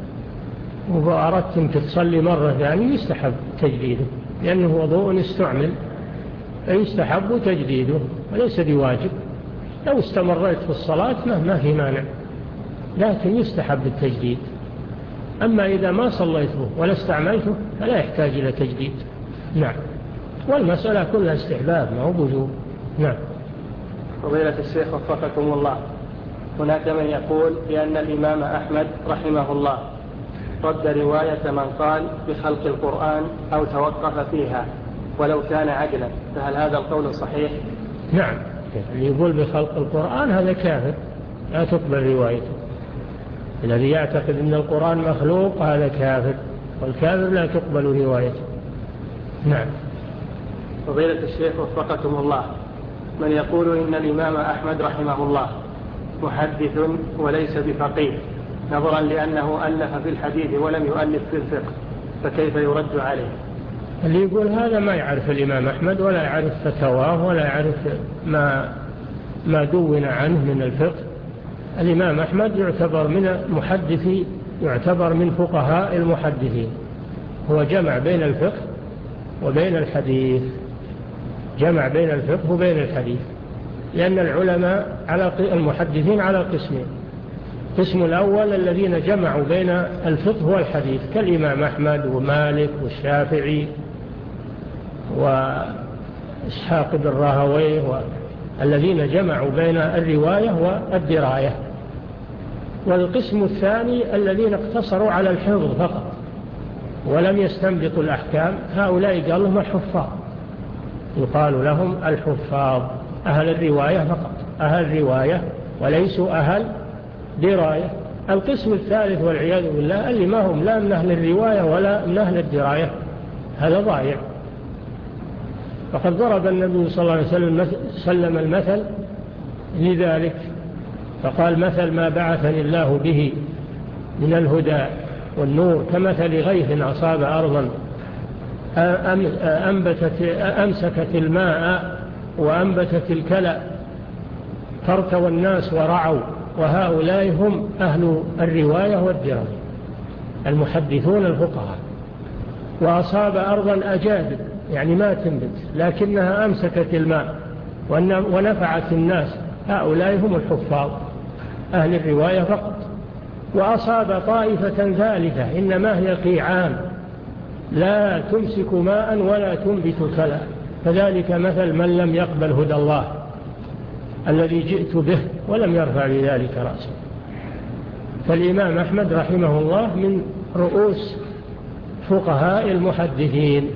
وأردت أن تصلي مرة ثانية يستحب تجديده، لأنه وضوء استعمل فيستحب تجديده وليس بواجب. لو استمريت في الصلاة ما في مانع، لكن يستحب التجديد. أما إذا ما صليت به ولا استعملته فلا يحتاج إلى تجديد. نعم. والمسألة كلها استحباب ما هو وجوب. نعم. فضيلة الشيخ وفقكم الله، هناك من يقول بأن الإمام أحمد رحمه الله رد رواية من قال بخلق القرآن أو توقف فيها ولو كان عدلا، فهل هذا القول صحيح؟ نعم. اللي يقول بخلق القرآن هذا كافر، لا تقبل روايته. الذي يعتقد أن القرآن مخلوق هذا كافر، والكافر لا تقبل روايته. نعم. فضيلة الشيخ وفقكم الله، من يقول إن الإمام أحمد رحمه الله محدث وليس بفقيه، نظرا لأنه ألف في الحديث ولم يؤلف في الفقه، فكيف يرد عليه؟ اللي يقول هذا ما يعرف الإمام أحمد ولا يعرف فتواه ولا يعرف ما ما دون عنه من الفقه. الإمام أحمد يعتبر من محدثي، يعتبر من فقهاء المحدثين، هو جمع بين الفقه وبين الحديث، جمع بين الفقه وبين الحديث، لأن العلماء على المحدثين على قسمين: قسم الأول الذين جمعوا بين الفقه والحديث كالإمام أحمد ومالك والشافعي وإسحاق بن راهويه، الذين جمعوا بين الرواية والدراية. والقسم الثاني الذين اقتصروا على الحفظ فقط ولم يستنبطوا الأحكام، هؤلاء قال لهم الحفاظ، يقال لهم الحفاظ، أهل الرواية فقط، أهل الرواية وليسوا أهل دراية. القسم الثالث والعياذ بالله اللي ما هم لا من أهل الرواية ولا من أهل الدراية، هذا ضايع. فقد ضرب النبي صلى الله عليه وسلم سلم المثل لذلك، فقال مثل ما بعثني الله به من الهدى والنور كمثل غيث أصاب أرضا أنبتت أمسكت الماء وأنبتت الكلى فارتوى الناس ورعوا، وهؤلاء هم أهل الرواية والدراية المحدثون الفقهاء. وأصاب أرضا أجادب يعني ما تنبت لكنها أمسكت الماء ونفعت الناس، هؤلاء هم الحفاظ أهل الرواية فقط. وأصاب طائفة ثالثة إنما هي قيعان لا تمسك ماء ولا تنبت كلا، فذلك مثل من لم يقبل هدى الله الذي جئت به ولم يرفع بذلك رأسه. فالإمام أحمد رحمه الله من رؤوس فقهاء المحدثين،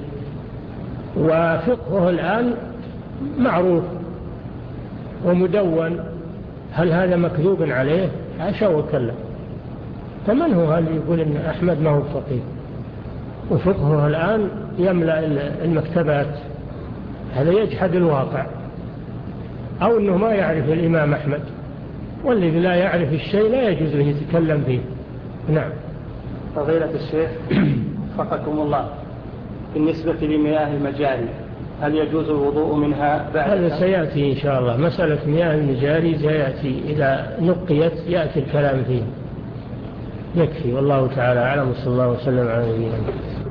وفقهه الآن معروف ومدون. هل هذا مكذوب عليه؟ عشا وكلا. فمن هو اللي يقول إن أحمد ما هو فقيه وفقهه الآن يملأ المكتبات؟ هذا يجحد الواقع، أو أنه ما يعرف الإمام أحمد، والذي لا يعرف الشيء لا يجوز أن يتكلم فيه. نعم. فضيلة الشيخ وفقكم الله، بالنسبة لمياه المجاري هل يجوز الوضوء منها بعد؟ هذا سيأتي إن شاء الله، مسألة مياه المجاري سيأتي إذا نقيت يأتي الكلام فيه. يكفي، والله تعالى أعلم، صلى الله وسلم على نبينا محمد.